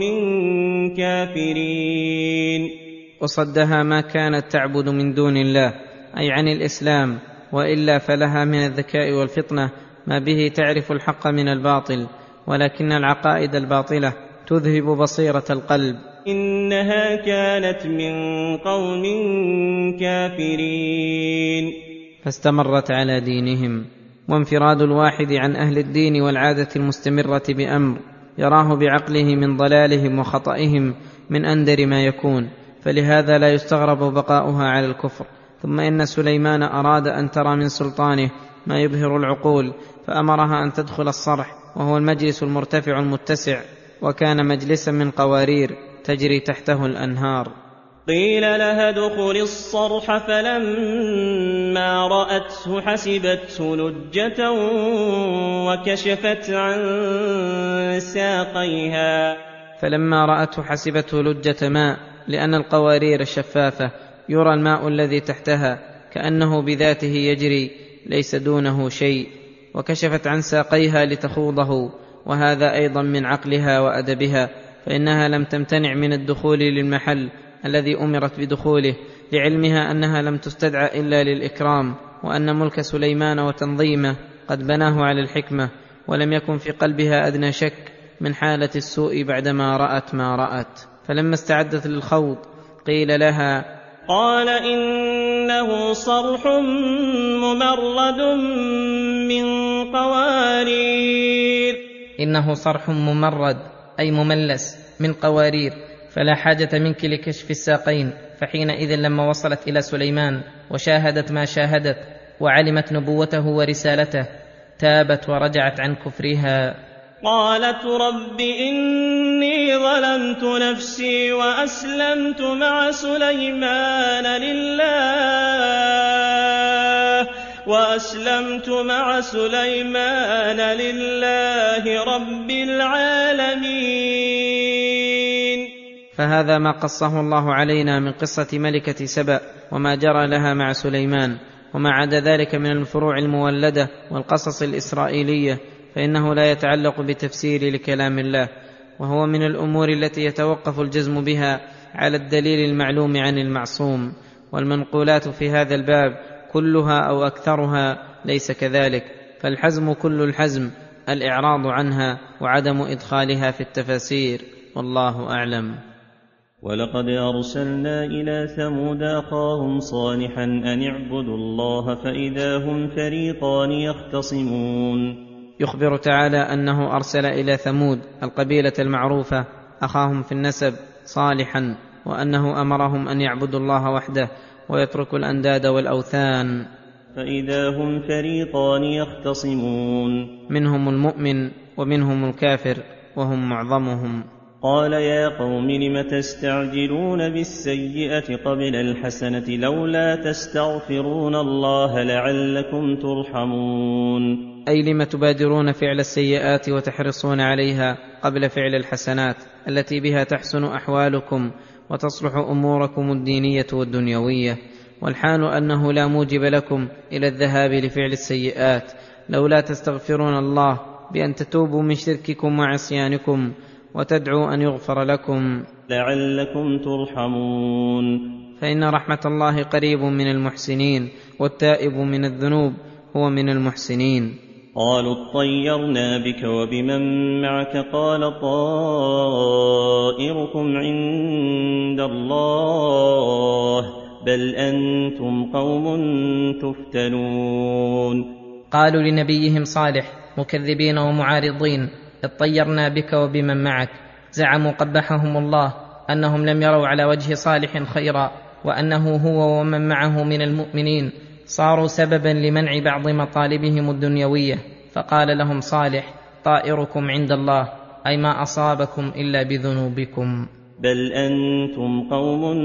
كافرين. وصدها ما كانت تعبد من دون الله أي عن الإسلام، وإلا فلها من الذكاء والفطنة ما به تعرف الحق من الباطل، ولكن العقائد الباطلة تذهب بصيرة القلب. إنها كانت من قوم كافرين. فاستمرت على دينهم. وانفراد الواحد عن أهل الدين والعادة المستمرة بأمر يراه بعقله من ضلالهم وخطئهم من أندر ما يكون، فلهذا لا يستغرب بقاؤها على الكفر. ثم إن سليمان أراد أن ترى من سلطانه ما يبهر العقول، فأمرها أن تدخل الصرح، وهو المجلس المرتفع المتسع، وكان مجلسا من قوارير تجري تحته الأنهار. قيل لها ادخل الصرح فلما رأته حسبته لجة وكشفت عن ساقيها. فلما رأته حسبته لجة ماء، لأن القوارير الشفافة يرى الماء الذي تحتها كأنه بذاته يجري ليس دونه شيء، وكشفت عن ساقيها لتخوضه، وهذا أيضا من عقلها وأدبها، فإنها لم تمتنع من الدخول للمحل الذي أمرت بدخوله، لعلمها أنها لم تستدعى إلا للإكرام، وأن ملك سليمان وتنظيمه قد بناه على الحكمة، ولم يكن في قلبها أدنى شك من حالة السوء بعدما رأت ما رأت. فلما استعدت للخوض قيل لها قال إنه صرح ممرد من قوارير. إنه صرح ممرد أي مملس من قوارير، فلا حاجة منك لكشف الساقين. فحينئذ لما وصلت إلى سليمان وشاهدت ما شاهدت وعلمت نبوته ورسالته تابت ورجعت عن كفرها. قالت رب إني ظلمت نفسي وأسلمت مع سليمان لله رب العالمين. فهذا ما قصه الله علينا من قصة ملكة سبأ وما جرى لها مع سليمان، وما عدا ذلك من الفروع المولدة والقصص الإسرائيلية فإنه لا يتعلق بتفسير لكلام الله، وهو من الأمور التي يتوقف الجزم بها على الدليل المعلوم عن المعصوم. والمنقولات في هذا الباب كلها أو أكثرها ليس كذلك، فالحزم كل الحزم الإعراض عنها وعدم إدخالها في التفاسير، والله أعلم. ولقد أرسلنا إلى ثمود أخاهم صالحا أن اعبدوا الله فإذا هم فريقان يختصمون. يخبر تعالى أنه أرسل إلى ثمود القبيلة المعروفة أخاهم في النسب صالحا، وأنه أمرهم أن يعبدوا الله وحده ويتركوا الأنداد والأوثان. فإذا هم فريقان يختصمون، منهم المؤمن ومنهم الكافر وهم معظمهم. قال يا قوم لم تستعجلون بالسيئة قبل الحسنة لولا تستغفرون الله لعلكم ترحمون. أي لم تبادرون فعل السيئات وتحرصون عليها قبل فعل الحسنات التي بها تحسن أحوالكم وتصلح أموركم الدينية والدنيوية، والحال أنه لا موجب لكم إلى الذهاب لفعل السيئات لولا تستغفرون الله بأن تتوبوا من شرككم وعصيانكم وتدعوا أن يغفر لكم لعلكم ترحمون. فإن رحمة الله قريب من المحسنين، والتائب من الذنوب هو من المحسنين. قالوا اطيرنا بك وبمن معك قال طائركم عند الله بل أنتم قوم تفتنون. قالوا لنبيهم صالح مكذبين ومعارضين اطيرنا بك وبمن معك، زعموا قبحهم الله أنهم لم يروا على وجه صالح خيرا، وأنه هو ومن معه من المؤمنين صاروا سببا لمنع بعض مطالبهم الدنيوية. فقال لهم صالح طائركم عند الله، أي ما أصابكم إلا بذنوبكم. بل أنتم قوم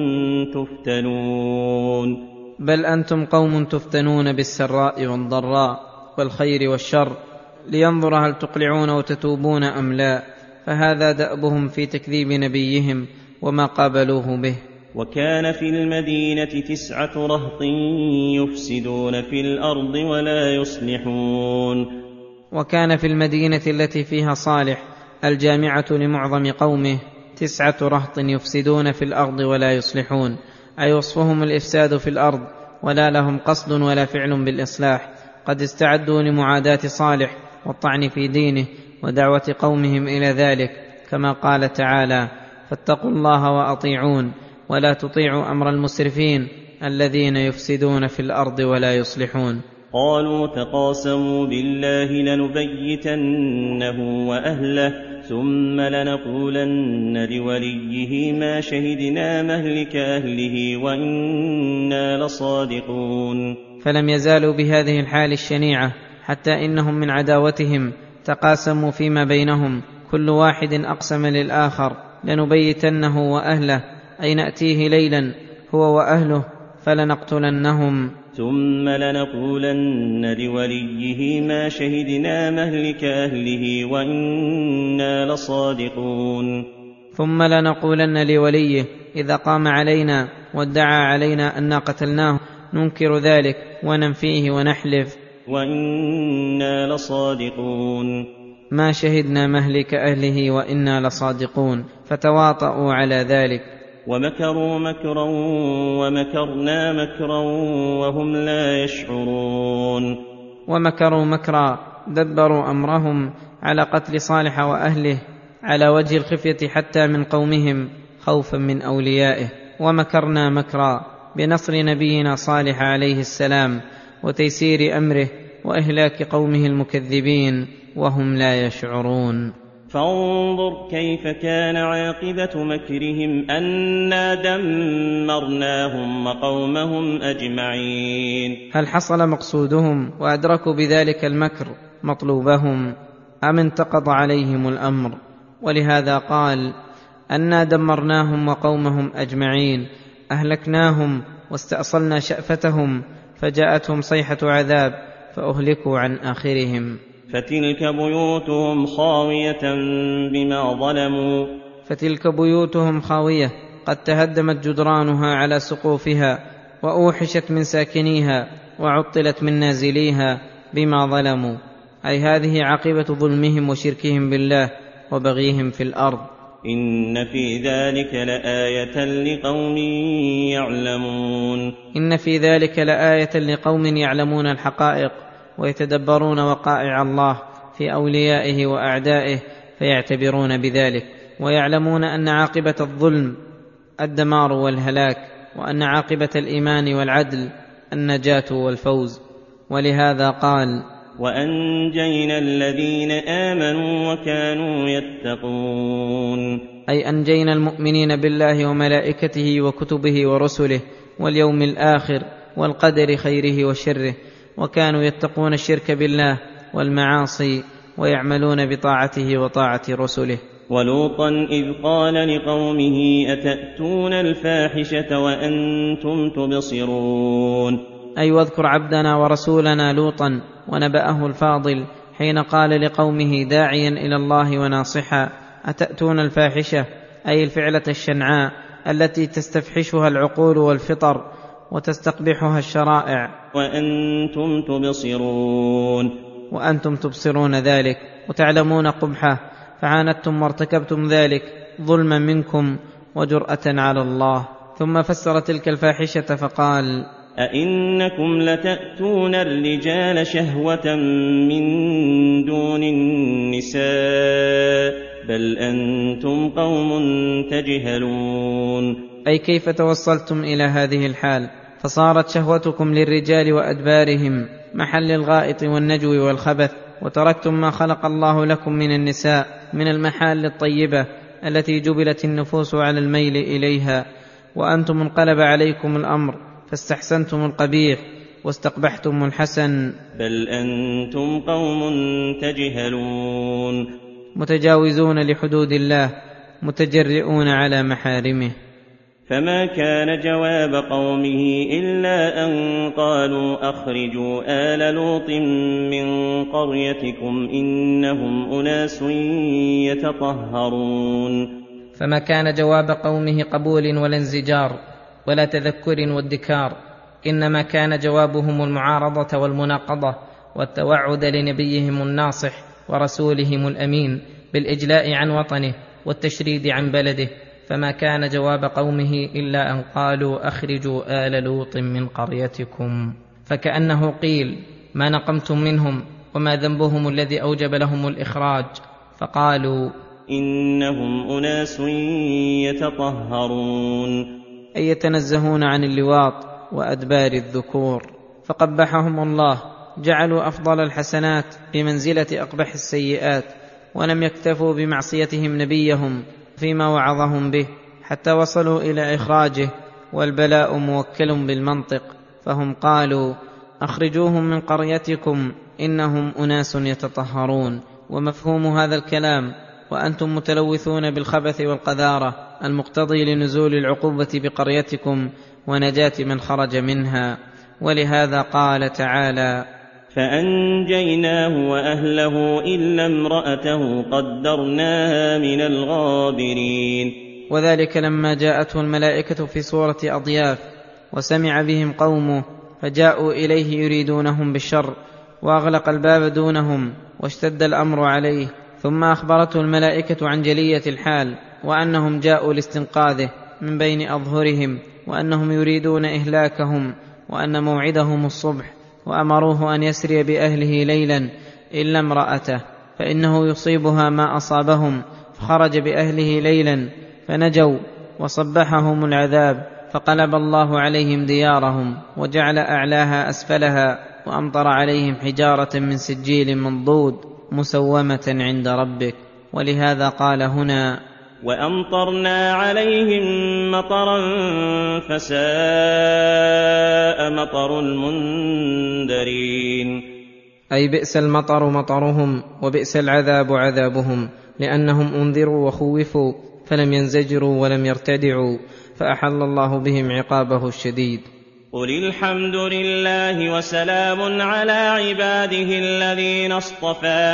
تفتنون. بل أنتم قوم تفتنون بالسراء والضراء والخير والشر لينظر هل تقلعون وتتوبون أم لا، فهذا دأبهم في تكذيب نبيهم وما قابلوه به. وكان في المدينة 9 رهط يفسدون في الأرض ولا يصلحون. وكان في المدينة التي فيها صالح الجامعة لمعظم قومه 9 رهط يفسدون في الأرض ولا يصلحون، أي وصفهم الإفساد في الأرض ولا لهم قصد ولا فعل بالإصلاح، قد استعدوا لمعاداة صالح والطعن في دينه ودعوة قومهم إلى ذلك، كما قال تعالى فاتقوا الله وأطيعون ولا تطيعوا أمر المسرفين الذين يفسدون في الأرض ولا يصلحون. قالوا تقاسموا بالله لنبيتنه وأهله ثم لنقولن لوليه ما شهدنا مهلك أهله وإنا لصادقون. فلم يزالوا بهذه الحال الشنيعة حتى إنهم من عداوتهم تقاسموا فيما بينهم، كل واحد أقسم للآخر لنبيتنه وأهله، أي نأتيه ليلا هو وأهله فلنقتلنهم. ثم لنقولن لوليه ما شهدنا مهلك أهله وإنا لصادقون. ثم لنقولن لوليه إذا قام علينا وادعى علينا أننا قتلناه ننكر ذلك وننفيه ونحلف وإنا لصادقون. ما شهدنا مهلك أهله وإنا لصادقون، فتواطؤوا على ذلك. ومكروا مكرا ومكرنا مكرا وهم لا يشعرون. ومكروا مكرا، دبروا أمرهم على قتل صالح وأهله على وجه الخفية حتى من قومهم خوفا من أوليائه. ومكرنا مكرا، بنصر نبينا صالح عليه السلام وتيسير امره واهلاك قومه المكذبين وهم لا يشعرون. فانظر كيف كان عاقبة مكرهم أنا دمرناهم وقومهم أجمعين. هل حصل مقصودهم وأدركوا بذلك المكر مطلوبهم أم انتقض عليهم الأمر؟ ولهذا قال أنا دمرناهم وقومهم أجمعين، أهلكناهم واستأصلنا شأفتهم فجاءتهم صيحة عذاب فأهلكوا عن آخرهم. فتلك بيوتهم خاوية بما ظلموا. فتلك بيوتهم خاوية قد تهدمت جدرانها على سقوفها وأوحشت من ساكنيها وعطلت من نازليها بما ظلموا، أي هذه عاقبة ظلمهم وشركهم بالله وبغيهم في الأرض. إن في ذلك لآية لقوم يعلمون. إن في ذلك لآية لقوم يعلمون الحقائق ويتدبرون وقائع الله في أوليائه وأعدائه فيعتبرون بذلك، ويعلمون أن عاقبة الظلم الدمار والهلاك، وأن عاقبة الإيمان والعدل النجاة والفوز. ولهذا قال وأنجينا الذين آمنوا وكانوا يتقون. أي أنجينا المؤمنين بالله وملائكته وكتبه ورسله واليوم الآخر والقدر خيره وشره، وكانوا يتقون الشرك بالله والمعاصي ويعملون بطاعته وطاعة رسله. ولوطا إذ قال لقومه أتأتون الفاحشة وأنتم تبصرون. أي واذكر عبدنا ورسولنا لوطا ونبأه الفاضل حين قال لقومه داعيا إلى الله وناصحا أتأتون الفاحشة، أي الفعلة الشنعاء التي تستفحشها العقول والفطر وتستقبحها الشرائع. وأنتم تبصرون. وأنتم تبصرون ذلك وتعلمون قبحه، فعاندتم وارتكبتم ذلك ظلما منكم وجرأة على الله. ثم فسر تلك الفاحشة فقال أئنكم لتأتون الرجال شهوة من دون النساء بل أنتم قوم تجهلون. أي كيف توصلتم إلى هذه الحال فصارت شهوتكم للرجال وأدبارهم محل الغائط والنجو والخبث، وتركتم ما خلق الله لكم من النساء من المحال الطيبة التي جبلت النفوس على الميل إليها، وأنتم انقلب عليكم الأمر فاستحسنتم القبيح واستقبحتم الحسن. بل أنتم قوم تجهلون. متجاوزون لحدود الله متجرئون على محارمه. فما كان جواب قومه إلا أن قالوا أخرجوا آل لوط من قريتكم إنهم أناس يتطهرون. فما كان جواب قومه قبول ولا انزجار ولا تذكر وادكار، إنما كان جوابهم المعارضة والمناقضة والتوعد لنبيهم الناصح ورسولهم الأمين بالإجلاء عن وطنه والتشريد عن بلده. فما كان جواب قومه إلا أن قالوا أخرجوا آل لوط من قريتكم، فكأنه قيل ما نقمتم منهم وما ذنبهم الذي أوجب لهم الإخراج، فقالوا إنهم أناس يتطهرون، أي يتنزهون عن اللواط وأدبار الذكور. فقبحهم الله، جعلوا أفضل الحسنات بمنزلة أقبح السيئات، ولم يكتفوا بمعصيتهم نبيهم فيما وعظهم به حتى وصلوا إلى إخراجه، والبلاء موكل بالمنطق، فهم قالوا أخرجوهم من قريتكم إنهم أناس يتطهرون. ومفهوم هذا الكلام وأنتم متلوثون بالخبث والقذارة المقتضي لنزول العقوبة بقريتكم ونجاة من خرج منها. ولهذا قال تعالى فأنجيناه وأهله إلا امرأته قدرناها من الغابرين. وذلك لما جاءته الملائكة في صورة أضياف وسمع بهم قومه فجاءوا إليه يريدونهم بالشر، وأغلق الباب دونهم واشتد الأمر عليه، ثم أخبرته الملائكة عن جلية الحال وأنهم جاءوا لاستنقاذه من بين أظهرهم، وأنهم يريدون إهلاكهم، وأن موعدهم الصبح، وأمروه أن يسري بأهله ليلا إلا امرأته فإنه يصيبها ما أصابهم، فخرج بأهله ليلا فنجوا وصبحهم العذاب فقلب الله عليهم ديارهم وجعل أعلاها أسفلها وأمطر عليهم حجارة من سجيل منضود مسومة عند ربك. ولهذا قال هنا: وأمطرنا عليهم مطرا فساء مطر المنذرين. أي بئس المطر مطرهم وبئس العذاب عذابهم، لأنهم أنذروا وخوفوا فلم ينزجروا ولم يرتدعوا، فأحل الله بهم عقابه الشديد. قل الحمد لله وسلام على عباده الذين اصطفى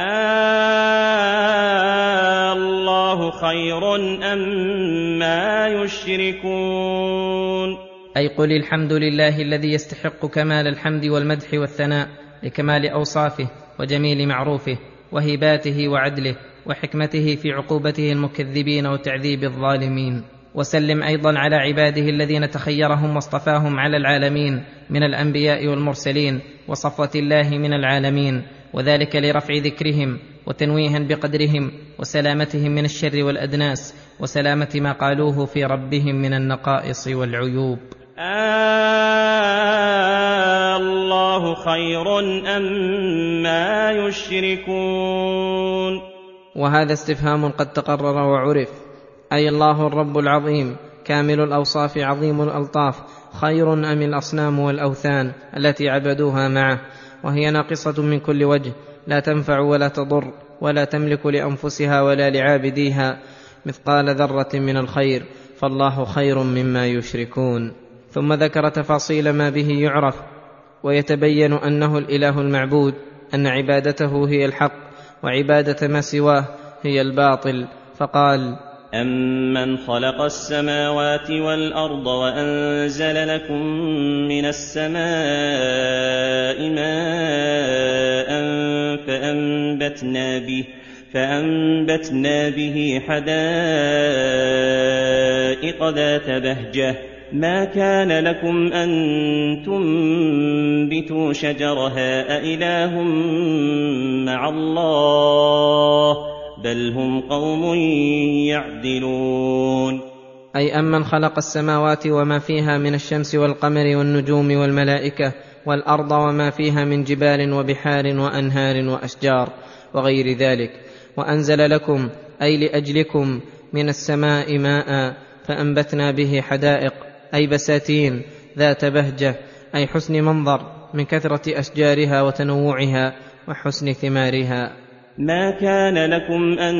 الله خير أما يشركون. أي قل الحمد لله الذي يستحق كمال الحمد والمدح والثناء لكمال أوصافه وجميل معروفه وهباته وعدله وحكمته في عقوبته المكذبين وتعذيب الظالمين. وسلم أيضا على عباده الذين تخيرهم واصطفاهم على العالمين من الأنبياء والمرسلين وصفوة الله من العالمين، وذلك لرفع ذكرهم وتنويها بقدرهم وسلامتهم من الشر والأدناس وسلامة ما قالوه في ربهم من النقائص والعيوب. الله خير أما يشركون. وهذا استفهام قد تقرر وعرف، أي الله الرب العظيم كامل الأوصاف عظيم الألطاف خير أم الأصنام والأوثان التي عبدوها معه، وهي ناقصة من كل وجه، لا تنفع ولا تضر ولا تملك لأنفسها ولا لعابديها مثقال ذرة من الخير، فالله خير مما يشركون. ثم ذكر تفاصيل ما به يعرف ويتبين أنه الإله المعبود، أن عبادته هي الحق وعبادة ما سواه هي الباطل، فقال: أمن خلق السماوات والأرض وأنزل لكم من السماء ماء فأنبتنا به حدائق ذات بهجة ما كان لكم أن تنبتوا شجرها أإله مع الله بل هم قوم يعدلون. أي أمن خلق السماوات وما فيها من الشمس والقمر والنجوم والملائكة، والأرض وما فيها من جبال وبحار وأنهار وأشجار وغير ذلك، وأنزل لكم أي لأجلكم من السماء ماء فأنبتنا به حدائق أي بساتين ذات بهجة، أي حسن منظر من كثرة أشجارها وتنوعها وحسن ثمارها. ما كان لكم أن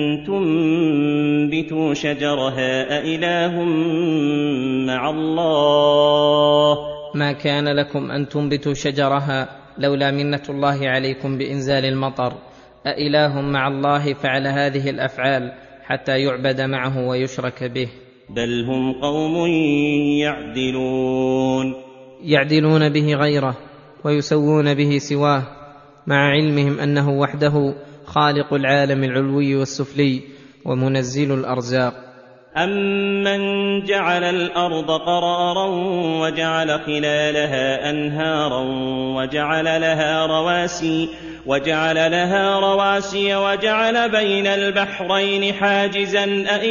تنبتوا شجرها أإله مع الله. ما كان لكم أن تنبتوا شجرها لولا منة الله عليكم بإنزال المطر. أإله مع الله فعل هذه الأفعال حتى يعبد معه ويشرك به. بل هم قوم يعدلون. يعدلون به غيره ويسوون به سواه، مع علمهم أنه وحده خالق العالم العلوي والسفلي ومنزل الأرزاق. أمن جعل الأرض قرارا وجعل خلالها أنهارا وجعل لها رواسي وجعل بين البحرين حاجزا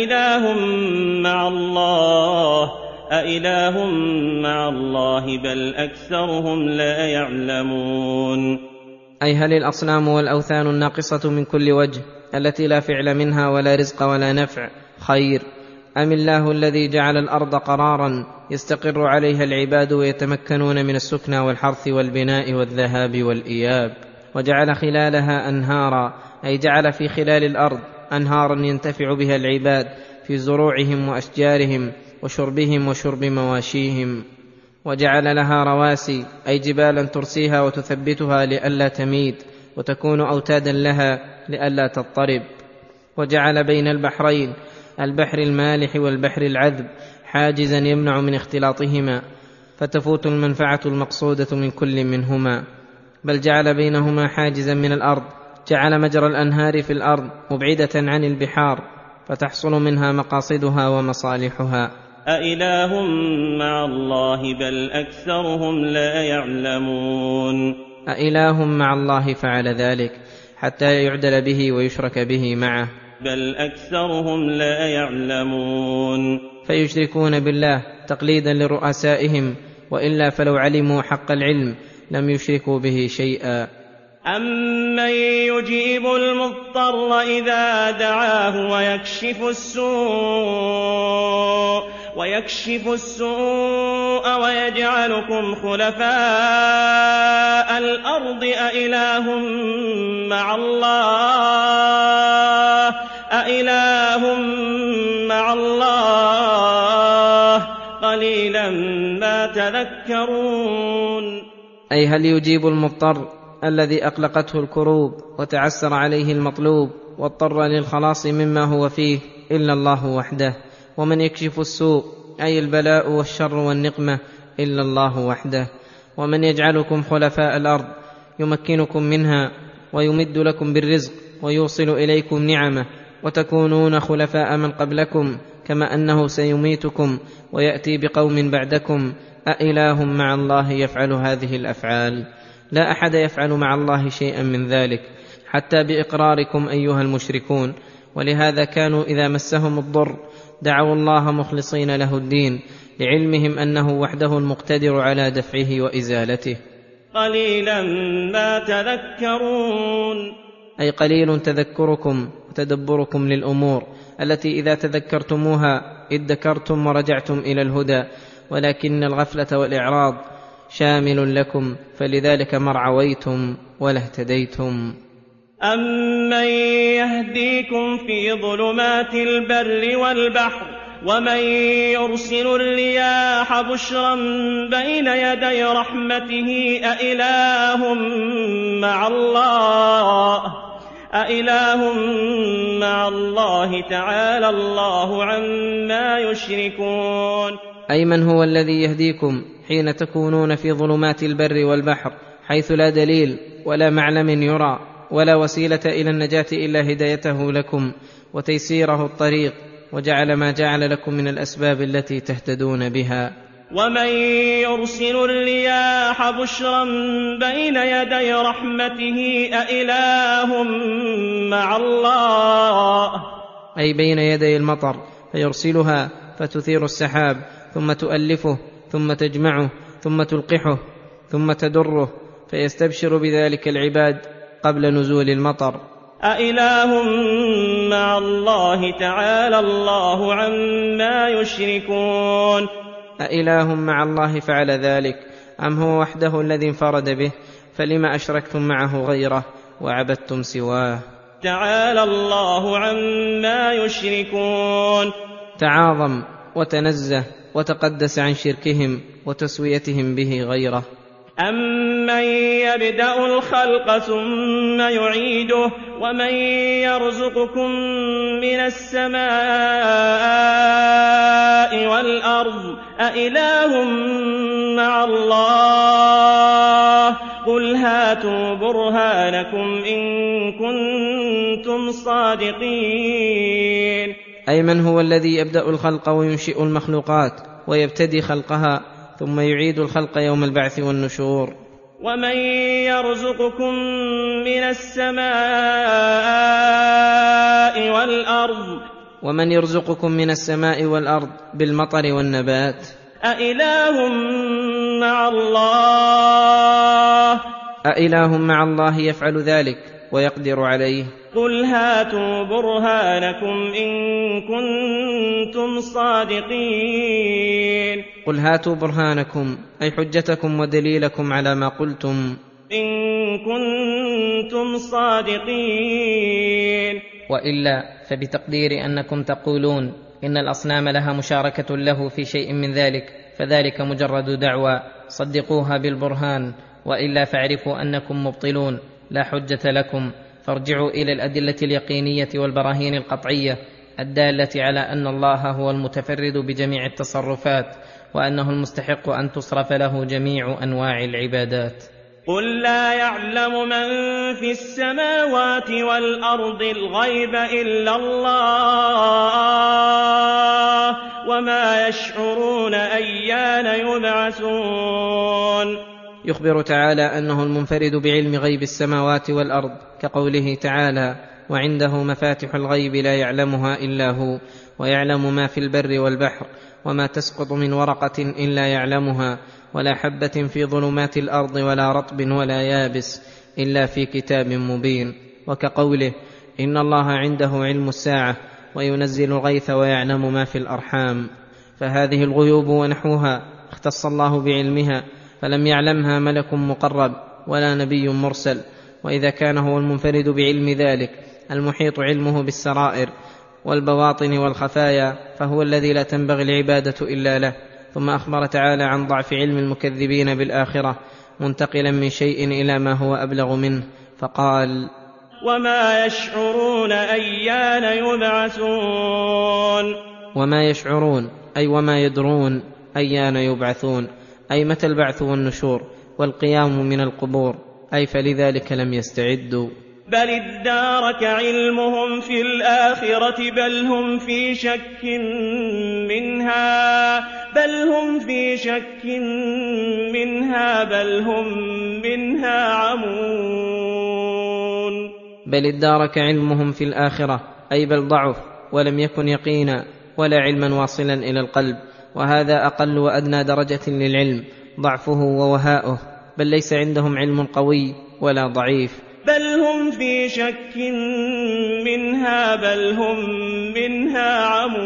أإله مع الله بل أكثرهم لا يعلمون. أي هل الأصنام والأوثان الناقصة من كل وجه التي لا فعل منها ولا رزق ولا نفع خير، أم الله الذي جعل الأرض قرارا يستقر عليها العباد ويتمكنون من السكنى والحرث والبناء والذهاب والإياب، وجعل خلالها أنهارا أي جعل في خلال الأرض أنهارا ينتفع بها العباد في زروعهم وأشجارهم وشربهم وشرب مواشيهم، وجعل لها رواسي أي جبالا ترسيها وتثبتها لئلا تميد وتكون أوتادا لها لئلا تضطرب، وجعل بين البحرين البحر المالح والبحر العذب حاجزا يمنع من اختلاطهما فتفوت المنفعة المقصودة من كل منهما، بل جعل بينهما حاجزا من الأرض، جعل مجرى الأنهار في الأرض مبعدة عن البحار فتحصل منها مقاصدها ومصالحها. أإله مع الله بل أكثرهم لا يعلمون. أإله مع الله فعل ذلك حتى يعدل به ويشرك به معه، بل أكثرهم لا يعلمون. فيشركون بالله تقليدا لرؤسائهم، وإلا فلو علموا حق العلم لم يشركوا به شيئا. أمن يجيب المضطر إذا دعاه ويكشف السوء ويجعلكم خلفاء الأرض أإله مع الله قليلا ما تذكرون. أي هل يجيب المضطر الذي أقلقته الكروب وتعسر عليه المطلوب واضطر للخلاص مما هو فيه إلا الله وحده؟ ومن يكشف السوء أي البلاء والشر والنقمة إلا الله وحده؟ ومن يجعلكم خلفاء الأرض يمكنكم منها ويمد لكم بالرزق ويوصل إليكم نعمه وتكونون خلفاء من قبلكم، كما أنه سيميتكم ويأتي بقوم بعدكم، أإله مع الله يفعل هذه الأفعال؟ لا أحد يفعل مع الله شيئا من ذلك، حتى بإقراركم أيها المشركون. ولهذا كانوا إذا مسهم الضر دعوا الله مخلصين له الدين، لعلمهم أنه وحده المقتدر على دفعه وإزالته. قليلا ما تذكرون. أي قليل تذكركم وتدبركم للأمور التي إذا تذكرتموها ادكرتم ورجعتم إلى الهدى، ولكن الغفلة والإعراض شامل لكم، فلذلك ما ارعويتم ولا اهتديتم. أمن يهديكم في ظلمات البر والبحر ومن يرسل الرياح بشرا بين يدي رحمته أإله مع الله تعالى الله عما يشركون. أي من هو الذي يهديكم حين تكونون في ظلمات البر والبحر، حيث لا دليل ولا معلم يرى ولا وسيلة إلى النجاة إلا هدايته لكم وتيسيره الطريق، وجعل ما جعل لكم من الأسباب التي تهتدون بها. ومن يرسل الرياح بشرا بين يدي رحمته أإله مع الله. أي بين يدي المطر، فيرسلها فتثير السحاب، ثم تؤلفه، ثم تجمعه، ثم تلقحه، ثم تدره، فيستبشر بذلك العباد قبل نزول المطر. أإله مع الله تعالى الله عما يشركون. أإله مع الله فعل ذلك، أم هو وحده الذي انفرد به؟ فلما أشركتم معه غيره وعبدتم سواه؟ تعالى الله عما يشركون. تعاظم وتنزه وتقدس عن شركهم وتسويتهم به غيره. أمن يبدأ الخلق ثم يعيده ومن يرزقكم من السماء والأرض أإله مع الله قل هاتوا برهانكم إن كنتم صادقين. أي من هو الذي يبدأ الخلق وينشئ المخلوقات ويبتدي خلقها ثم يعيد الخلق يوم البعث والنشور. ومن يرزقكم من السماء والأرض ومن يرزقكم من السماء والأرض بالمطر والنبات أإله مع الله أإله مع الله يفعل ذلك ويقدر عليه؟ قل هاتوا برهانكم إن كنتم صادقين. قل هاتوا برهانكم أي حجتكم ودليلكم على ما قلتم إن كنتم صادقين. وإلا فبتقدير أنكم تقولون إن الأصنام لها مشاركة له في شيء من ذلك، فذلك مجرد دعوى، صدقوها بالبرهان، وإلا فاعرفوا أنكم مبطلون لا حجة لكم، فارجعوا إلى الأدلة اليقينية والبراهين القطعية الدالة على أن الله هو المتفرد بجميع التصرفات، وأنه المستحق أن تصرف له جميع أنواع العبادات. قل لا يعلم من في السماوات والأرض الغيب إلا الله وما يشعرون أيان يبعثون. يخبر تعالى أنه المنفرد بعلم غيب السماوات والأرض، كقوله تعالى وعنده مفاتح الغيب لا يعلمها إلا هو، ويعلم ما في البر والبحر، وما تسقط من ورقة إلا يعلمها، ولا حبة في ظلمات الأرض ولا رطب ولا يابس إلا في كتاب مبين. وكقوله: إن الله عنده علم الساعة وينزل الغيث ويعلم ما في الأرحام. فهذه الغيوب ونحوها اختص الله بعلمها، فلم يعلمها ملك مقرب ولا نبي مرسل. وإذا كان هو المنفرد بعلم ذلك المحيط علمه بالسرائر والبواطن والخفايا، فهو الذي لا تنبغي العبادة إلا له. ثم أخبر تعالى عن ضعف علم المكذبين بالآخرة، منتقلا من شيء إلى ما هو أبلغ منه، فقال: وما يشعرون أيان يبعثون. وما يشعرون أي وما يدرون أيان يبعثون، أي متى البعث والنشور والقيام من القبور، أي فلذلك لم يستعدوا. بل ادارك علمهم في الآخرة بل هم في شك منها بل هم منها عمون. بل ادارك علمهم في الآخرة، أي بل ضعف ولم يكن يقينا ولا علما واصلا إلى القلب، وهذا أقل وأدنى درجة للعلم، ضعفه ووهاؤه، بل ليس عندهم علم قوي ولا ضعيف. بل هم في شك منها بل هم منها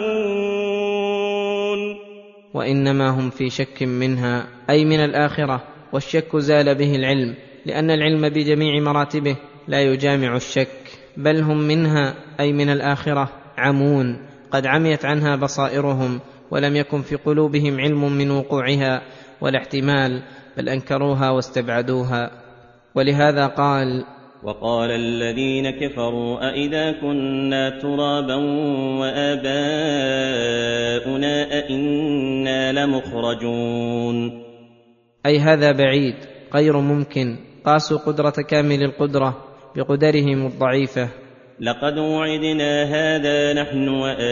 عمون. وإنما هم في شك منها أي من الآخرة، والشك زال به العلم، لأن العلم بجميع مراتبه لا يجامع الشك. بل هم منها أي من الآخرة عمون، قد عميت عنها بصائرهم، ولم يكن في قلوبهم علم من وقوعها ولا احتمال، بل أنكروها واستبعدوها. ولهذا قال: وقال الذين كفروا أئذا كنا ترابا وآباؤنا أئنا لمخرجون. أي هذا بعيد غير ممكن، قاسوا قدرة كامل القدرة بقدرهم الضعيفة. لقد وعدنا هذا نحن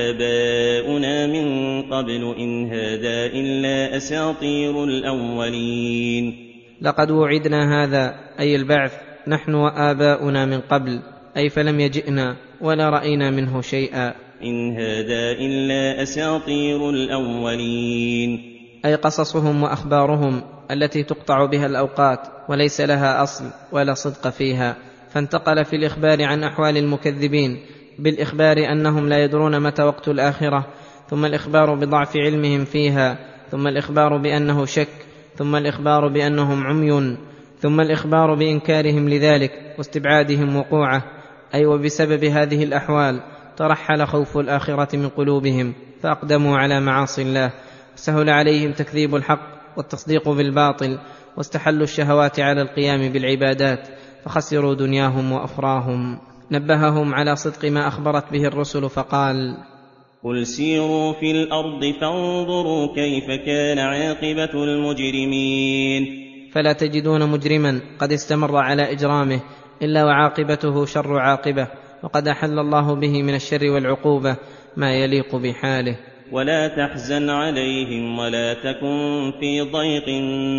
وآباؤنا من قبل إن هذا إلا أساطير الأولين. لقد وعدنا هذا أي البعث نحن وآباؤنا من قبل، أي فلم يجئنا ولا رأينا منه شيئا. إن هذا إلا أساطير الأولين، أي قصصهم وأخبارهم التي تقطع بها الأوقات وليس لها أصل ولا صدق فيها. فانتقل في الإخبار عن أحوال المكذبين بالإخبار أنهم لا يدرون متى وقت الآخرة، ثم الإخبار بضعف علمهم فيها، ثم الإخبار بأنه شك، ثم الإخبار بأنهم عمي، ثم الإخبار بإنكارهم لذلك واستبعادهم وقوعه. أي وبسبب هذه الأحوال ترحل خوف الآخرة من قلوبهم، فأقدموا على معاصي الله، سهل عليهم تكذيب الحق والتصديق بالباطل، واستحلوا الشهوات على القيام بالعبادات، فخسروا دنياهم وأخراهم. نبههم على صدق ما أخبرت به الرسل فقال: قل سيروا في الأرض فانظروا كيف كان عاقبة المجرمين. فلا تجدون مجرما قد استمر على إجرامه إلا وعاقبته شر عاقبة، وقد أحل الله به من الشر والعقوبة ما يليق بحاله. ولا تحزن عليهم ولا تكن في ضيق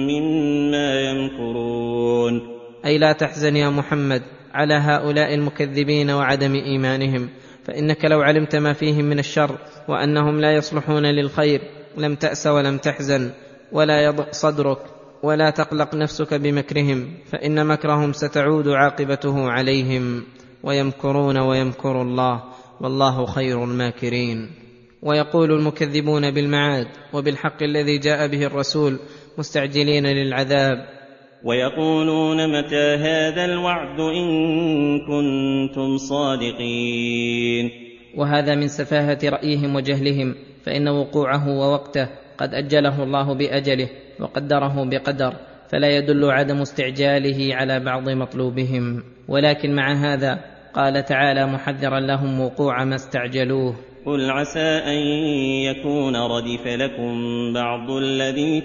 مما يمكرون. أي لا تحزن يا محمد على هؤلاء المكذبين وعدم إيمانهم، فإنك لو علمت ما فيهم من الشر وأنهم لا يصلحون للخير لم تأس ولم تحزن ولا يضق صدرك ولا تقلق نفسك بمكرهم، فإن مكرهم ستعود عاقبته عليهم. ويمكرون ويمكر الله والله خير الماكرين. ويقول المكذبون بالمعاد وبالحق الذي جاء به الرسول مستعجلين للعذاب، ويقولون متى هذا الوعد إن كنتم صادقين. وهذا من سفاهة رأيهم وجهلهم، فإن وقوعه ووقته قد أجله الله بأجله وقدره بقدر، فلا يدل عدم استعجاله على بعض مطلوبهم. ولكن مع هذا قال تعالى محذرا لهم وقوع ما استعجلوه: قل عسى أن يكون ردف لكم بعض الذي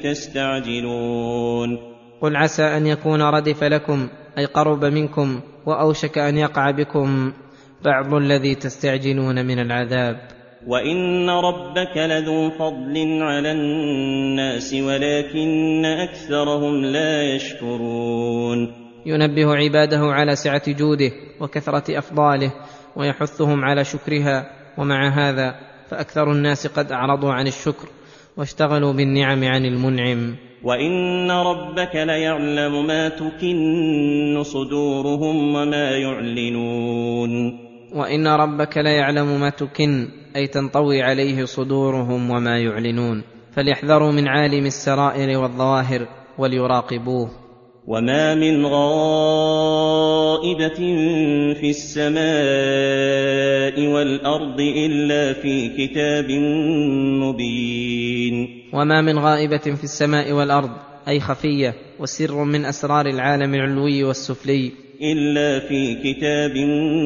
تستعجلون. قل عسى أن يكون ردف لكم أي قرب منكم وأوشك أن يقع بكم بعض الذي تستعجلون من العذاب. وإن ربك لذو فضل على الناس ولكن أكثرهم لا يشكرون. ينبه عباده على سعة جوده وكثرة أفضاله، ويحثهم على شكرها، ومع هذا فأكثر الناس قد أعرضوا عن الشكر واشتغلوا بالنعم عن المنعم. وإن ربك ليعلم ما تكن صدورهم وما يعلنون. وإن ربك ليعلم ما تكن، أي تنطوي عليه صدورهم وما يعلنون، فليحذروا من عالم السرائر والظواهر وليراقبوه. وما من غائبة في السماء والأرض إلا في كتاب مبين. وما من غائبة في السماء والأرض، أي خفية وسر من أسرار العالم العلوي والسفلي، إلا في كتاب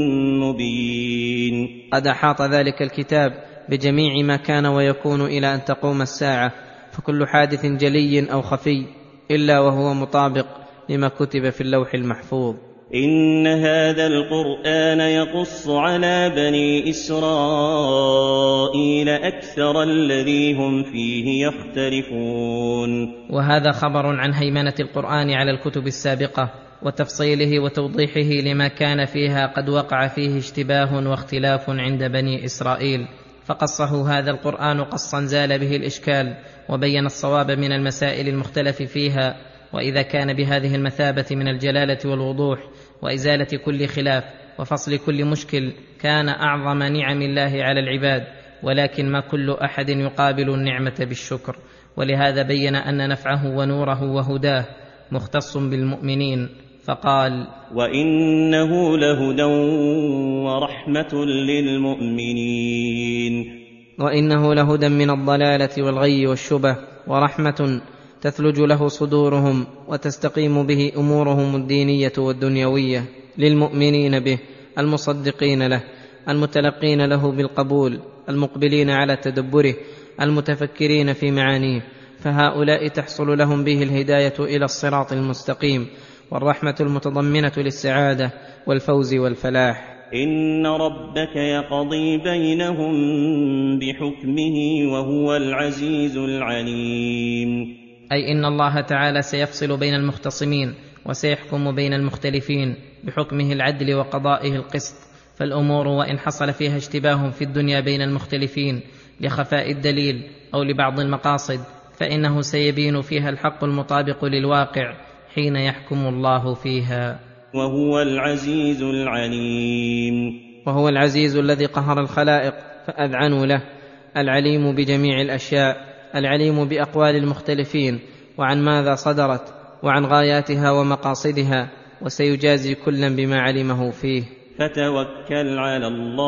مبين. قد أحاط ذلك الكتاب بجميع ما كان ويكون إلى أن تقوم الساعة، فكل حادث جلي أو خفي إلا وهو مطابق لما كتب في اللوح المحفوظ. إن هذا القرآن يقص على بني إسرائيل أكثر الذي هم فيه يختلفون. وهذا خبر عن هيمنة القرآن على الكتب السابقة وتفصيله وتوضيحه لما كان فيها قد وقع فيه اشتباه واختلاف عند بني إسرائيل، فقصه هذا القرآن قصا زال به الإشكال وبين الصواب من المسائل المختلف فيها. وإذا كان بهذه المثابة من الجلالة والوضوح وإزالة كل خلاف وفصل كل مشكل، كان أعظم نعم الله على العباد، ولكن ما كل أحد يقابل النعمة بالشكر. ولهذا بين أن نفعه ونوره وهداه مختص بالمؤمنين، فقال: وإنه لهدى ورحمة للمؤمنين. وإنه لهدى من الضلالة والغي والشبه، ورحمة تثلج له صدورهم وتستقيم به أمورهم الدينية والدنيوية، للمؤمنين به المصدقين له المتلقين له بالقبول المقبلين على تدبره المتفكرين في معانيه، فهؤلاء تحصل لهم به الهداية إلى الصراط المستقيم، والرحمة المتضمنة للسعادة والفوز والفلاح. إن ربك يقضي بينهم بحكمه وهو العزيز العليم. أي إن الله تعالى سيفصل بين المختصمين وسيحكم بين المختلفين بحكمه العدل وقضائه القسط، فالأمور وإن حصل فيها اشتباه في الدنيا بين المختلفين لخفاء الدليل أو لبعض المقاصد، فإنه سيبين فيها الحق المطابق للواقع حين يحكم الله فيها. وهو العزيز العليم. وهو العزيز الذي قهر الخلائق فأذعنوا له، العليم بجميع الأشياء، العليم بأقوال المختلفين وعن ماذا صدرت وعن غاياتها ومقاصدها، وسيجازي كلا بما علمه فيه. فتوكل على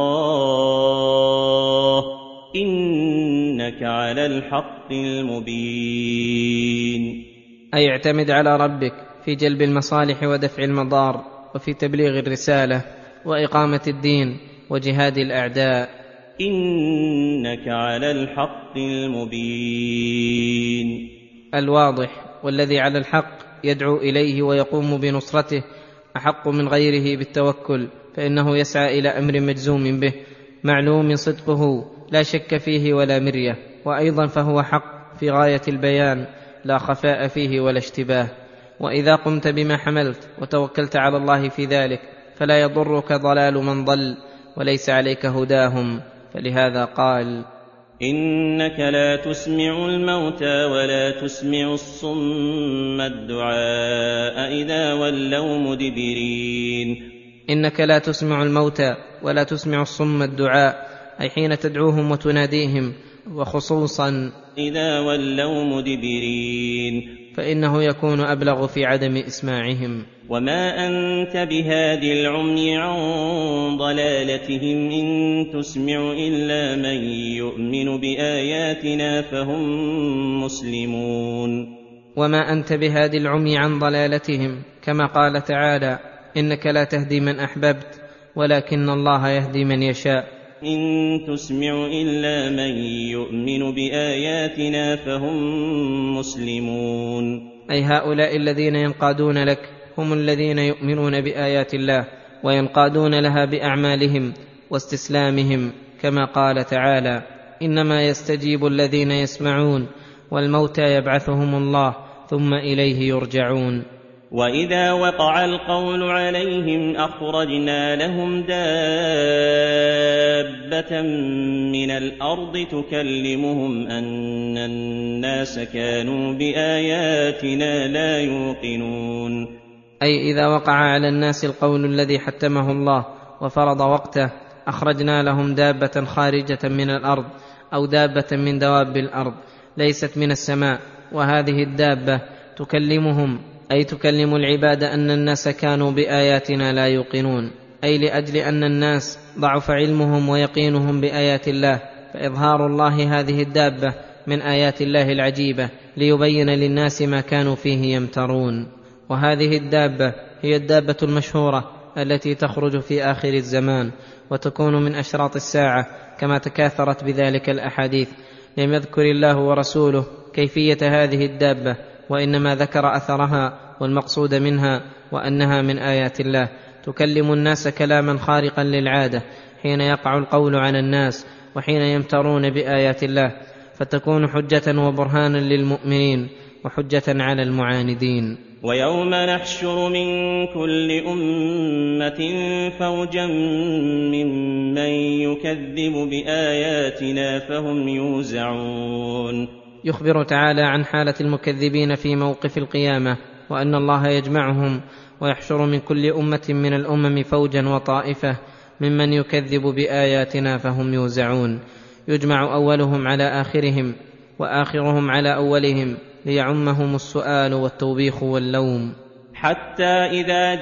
الله إنك على الحق المبين. أي اعتمد على ربك في جلب المصالح ودفع المضار، وفي تبليغ الرسالة وإقامة الدين وجهاد الأعداء. إنك على الحق المبين. الواضح، والذي على الحق يدعو إليه ويقوم بنصرته أحق من غيره بالتوكل، فإنه يسعى إلى أمر مجزوم به معلوم صدقه لا شك فيه ولا مرية، وأيضا فهو حق في غاية البيان لا خفاء فيه ولا اشتباه. وإذا قمت بما حملت وتوكلت على الله في ذلك فلا يضرك ضلال من ضل وليس عليك هداهم، فلهذا قال: إنك لا تسمع الموتى ولا تسمع الصم الدعاء إذا ولوا مدبرين. إنك لا تسمع الموتى ولا تسمع الصم الدعاء، أي حين تدعوهم وتناديهم، وخصوصا إذا ولوا مدبرين، فإنه يكون أبلغ في عدم إسماعهم. وما أنت بهادي العمي عن ضلالتهم إن تسمع إلا من يؤمن بآياتنا فهم مسلمون. وما أنت بهادي العمي عن ضلالتهم، كما قال تعالى: إنك لا تهدي من أحببت ولكن الله يهدي من يشاء. إن تسمع إلا من يؤمن بآياتنا فهم مسلمون. أي هؤلاء الذين ينقادون لك هم الذين يؤمنون بآيات الله وينقادون لها بأعمالهم واستسلامهم، كما قال تعالى: إنما يستجيب الذين يسمعون والموتى يبعثهم الله ثم إليه يرجعون. وإذا وقع القول عليهم أخرجنا لهم دابة من الأرض تكلمهم أن الناس كانوا بآياتنا لا يوقنون. أي إذا وقع على الناس القول الذي حتمه الله وفرض وقته أخرجنا لهم دابة خارجة من الأرض أو دابة من دواب الأرض ليست من السماء، وهذه الدابة تكلمهم أي تكلم العباد أن الناس كانوا بآياتنا لا يوقنون، أي لأجل أن الناس ضعف علمهم ويقينهم بآيات الله، فإظهار الله هذه الدابة من آيات الله العجيبة ليبين للناس ما كانوا فيه يمترون. وهذه الدابة هي الدابة المشهورة التي تخرج في آخر الزمان وتكون من أشراط الساعة كما تكاثرت بذلك الأحاديث. لم يذكر الله ورسوله كيفية هذه الدابة، وإنما ذكر أثرها والمقصود منها وأنها من آيات الله تكلم الناس كلاما خارقا للعادة حين يقع القول على الناس وحين يمترون بآيات الله، فتكون حجة وبرهانا للمؤمنين وحجة على المعاندين. ويوم نحشر من كل أمة فوجا ممن يكذب بآياتنا فهم يوزعون. يخبر تعالى عن حالة المكذبين في موقف القيامة، وأن الله يجمعهم ويحشر من كل أمة من الأمم فوجا وطائفة ممن يكذب بآياتنا فهم يوزعون. يجمع أولهم على آخرهم وآخرهم على أولهم ليعمهم السؤال والتوبيخ واللوم. حتى إذا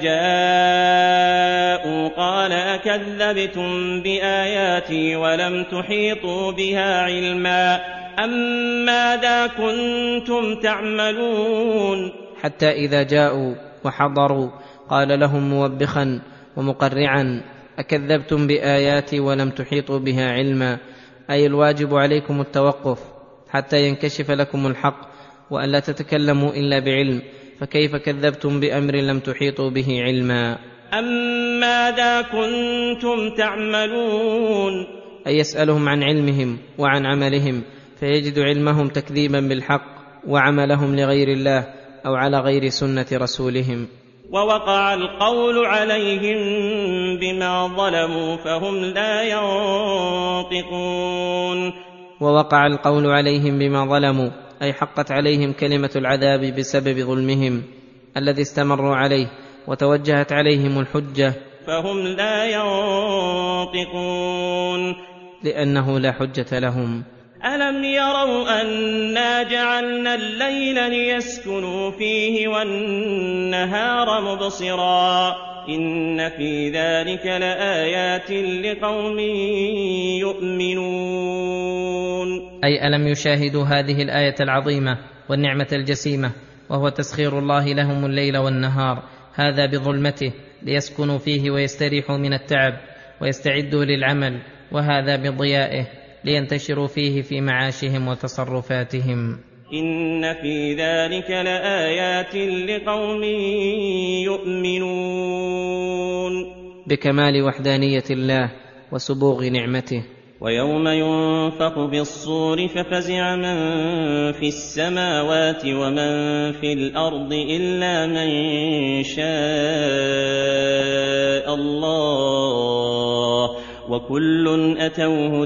جاءوا قال أكذبتم بآياتي ولم تحيطوا بها علما أم ماذا كنتم تعملون. حتى إذا جاءوا وحضروا قال لهم موبخا ومقرعا أكذبتم بآياتي ولم تحيطوا بها علما، أي الواجب عليكم التوقف حتى ينكشف لكم الحق وألا تتكلموا إلا بعلم، فكيف كذبتم بأمر لم تحيطوا به علما. أم ماذا كنتم تعملون، أي يسألهم عن علمهم وعن عملهم فيجد علمهم تكذيبا بالحق وعملهم لغير الله أو على غير سنة رسولهم. ووقع القول عليهم بما ظلموا فهم لا ينطقون. ووقع القول عليهم بما ظلموا أي حقت عليهم كلمة العذاب بسبب ظلمهم الذي استمروا عليه وتوجهت عليهم الحجة فهم لا ينطقون لأنه لا حجة لهم. ألم يروا أنا جعلنا الليل ليسكنوا فيه والنهار مبصرا إن في ذلك لآيات لقوم يؤمنون. أي ألم يشاهدوا هذه الآية العظيمة والنعمة الجسيمة، وهو تسخير الله لهم الليل والنهار، هذا بظلمته ليسكنوا فيه ويستريحوا من التعب ويستعدوا للعمل، وهذا بضيائه لينتشروا فيه في معاشهم وتصرفاتهم. إن في ذلك لآيات لقوم يؤمنون. بكمال وحدانية الله وسبوغ نعمته. ويوم ينفخ بالصور ففزع من في السماوات ومن في الأرض إلا من شاء الله وكل أتوه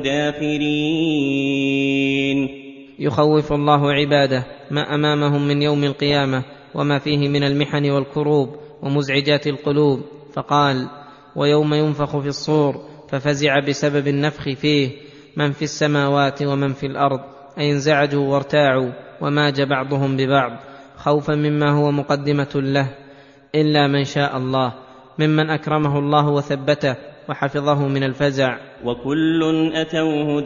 داخرين. يخوف الله عباده ما أمامهم من يوم القيامة وما فيه من المحن والكروب ومزعجات القلوب، فقال: ويوم ينفخ في الصور ففزع بسبب النفخ فيه من في السماوات ومن في الأرض، أي انزعجوا وارتاعوا وماج بعضهم ببعض خوفا مما هو مقدمة له، إلا من شاء الله ممن أكرمه الله وثبته وحفظه من الفزع. وكل أتوه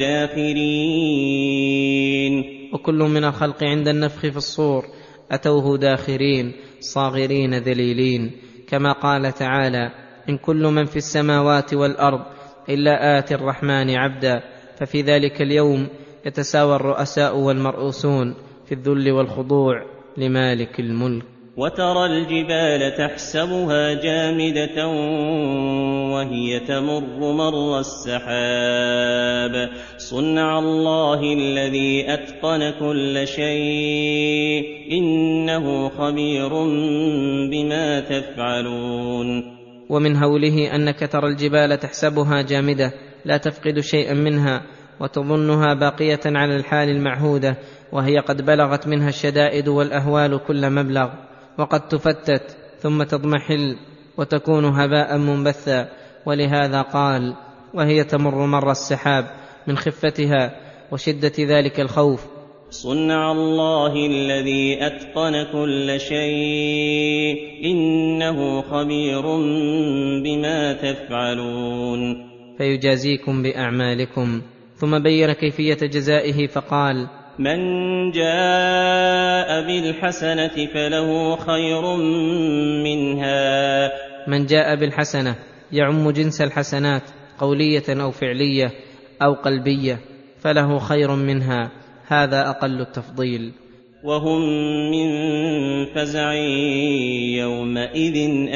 داخرين. وكل من الخلق عند النفخ في الصور أتوه داخرين صاغرين ذليلين، كما قال تعالى: إن كل من في السماوات والأرض إلا آتي الرحمن عبدا. ففي ذلك اليوم يتساوى الرؤساء والمرؤوسون في الذل والخضوع لمالك الملك. وترى الجبال تحسبها جامدة وهي تمر مر السحاب صنع الله الذي أتقن كل شيء إنه خبير بما تفعلون. ومن هوله أنك ترى الجبال تحسبها جامدة لا تفقد شيئا منها وتظنها باقية على الحال المعهودة وهي قد بلغت منها الشدائد والأهوال كل مبلغ، وقد تفتت ثم تضمحل وتكون هباء منبثا. ولهذا قال وهي تمر مر السحاب من خفتها وشدة ذلك الخوف. صنع الله الذي أتقن كل شيء إنه خبير بما تفعلون. فيجازيكم بأعمالكم. ثم بين كيفية جزائه فقال من جاء بالحسنة فله خير منها. من جاء بالحسنة يعم جنس الحسنات قولية أو فعلية أو قلبية، فله خير منها، هذا أقل التفضيل. وهم من فزع يومئذ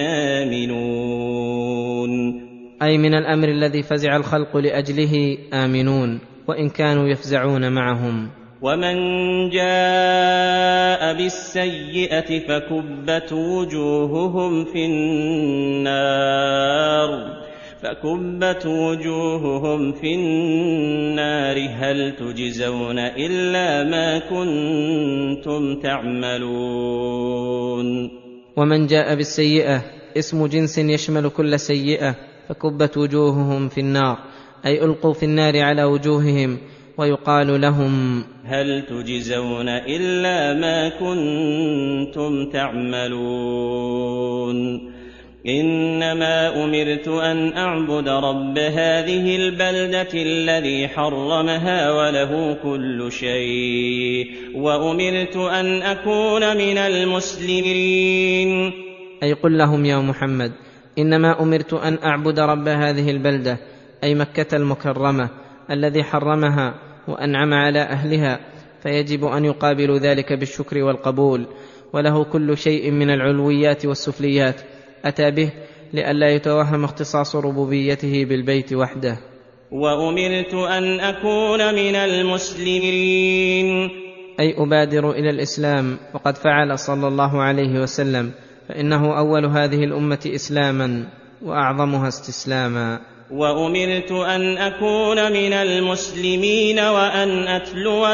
آمنون، أي من الأمر الذي فزع الخلق لأجله آمنون وإن كانوا يفزعون معهم. ومن جاء بالسيئة فكبت وجوههم في النار هل تجزون إلا ما كنتم تعملون. ومن جاء بالسيئة اسم جنس يشمل كل سيئة، فكبت وجوههم في النار أي ألقوا في النار على وجوههم، ويقال لهم هل تجزون إلا ما كنتم تعملون. إنما أمرت أن أعبد رب هذه البلدة الذي حرمها وله كل شيء وأمرت أن أكون من المسلمين. أي قل لهم يا محمد إنما أمرت أن أعبد رب هذه البلدة أي مكة المكرمة الذي حرمها وأنعم على أهلها، فيجب أن يقابلوا ذلك بالشكر والقبول، وله كل شيء من العلويات والسفليات أتى به لئلا يتوهم اختصاص ربوبيته بالبيت وحده. وأمرت أن أكون من المسلمين أي أبادر إلى الإسلام، وقد فعل صلى الله عليه وسلم، فإنه أول هذه الأمة إسلاما وأعظمها استسلاما. وأمرت أن أكون من المسلمين وأن أتلو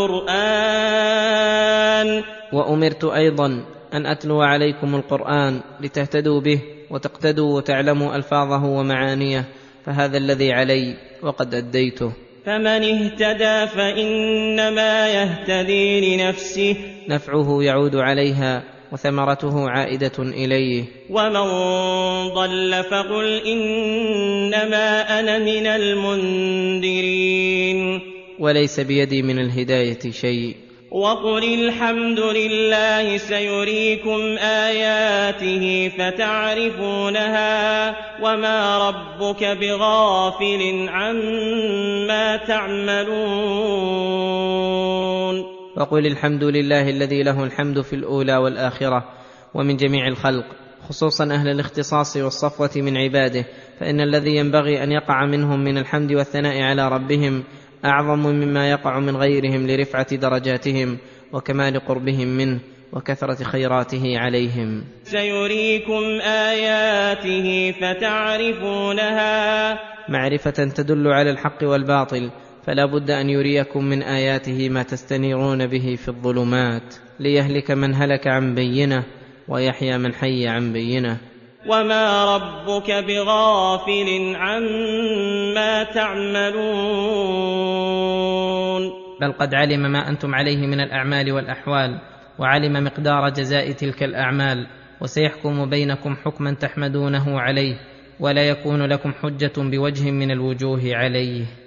القرآن. وأمرت أيضا أن أتلو عليكم القرآن لتهتدوا به وتقتدوا وتعلموا ألفاظه ومعانيه، فهذا الذي علي وقد أديته. فمن اهتدى فإنما يهتدي لنفسه، نفعه يعود عليها وثمرته عائدة إليه. ومن ضل فقل إنما أنا من المنذرين، وليس بيدي من الهداية شيء. وقل الحمد لله سيريكم آياته فتعرفونها وما ربك بغافل عما تعملون. وقل الحمد لله الذي له الحمد في الأولى والآخرة ومن جميع الخلق، خصوصا أهل الاختصاص والصفوة من عباده، فإن الذي ينبغي أن يقع منهم من الحمد والثناء على ربهم أعظم مما يقع من غيرهم لرفعة درجاتهم وكمال قربهم منه وكثرة خيراته عليهم. سيريكم آياته فتعرفونها، معرفة تدل على الحق والباطل، فلا بد أن يريكم من آياته ما تستنيرون به في الظلمات، ليهلك من هلك عن بينة ويحيى من حي عن بينة. وما ربك بغافل عما تعملون. بل قد علم ما أنتم عليه من الأعمال والأحوال، وعلم مقدار جزاء تلك الأعمال، وسيحكم بينكم حكما تحمدونه عليه، ولا يكون لكم حجة بوجه من الوجوه عليه.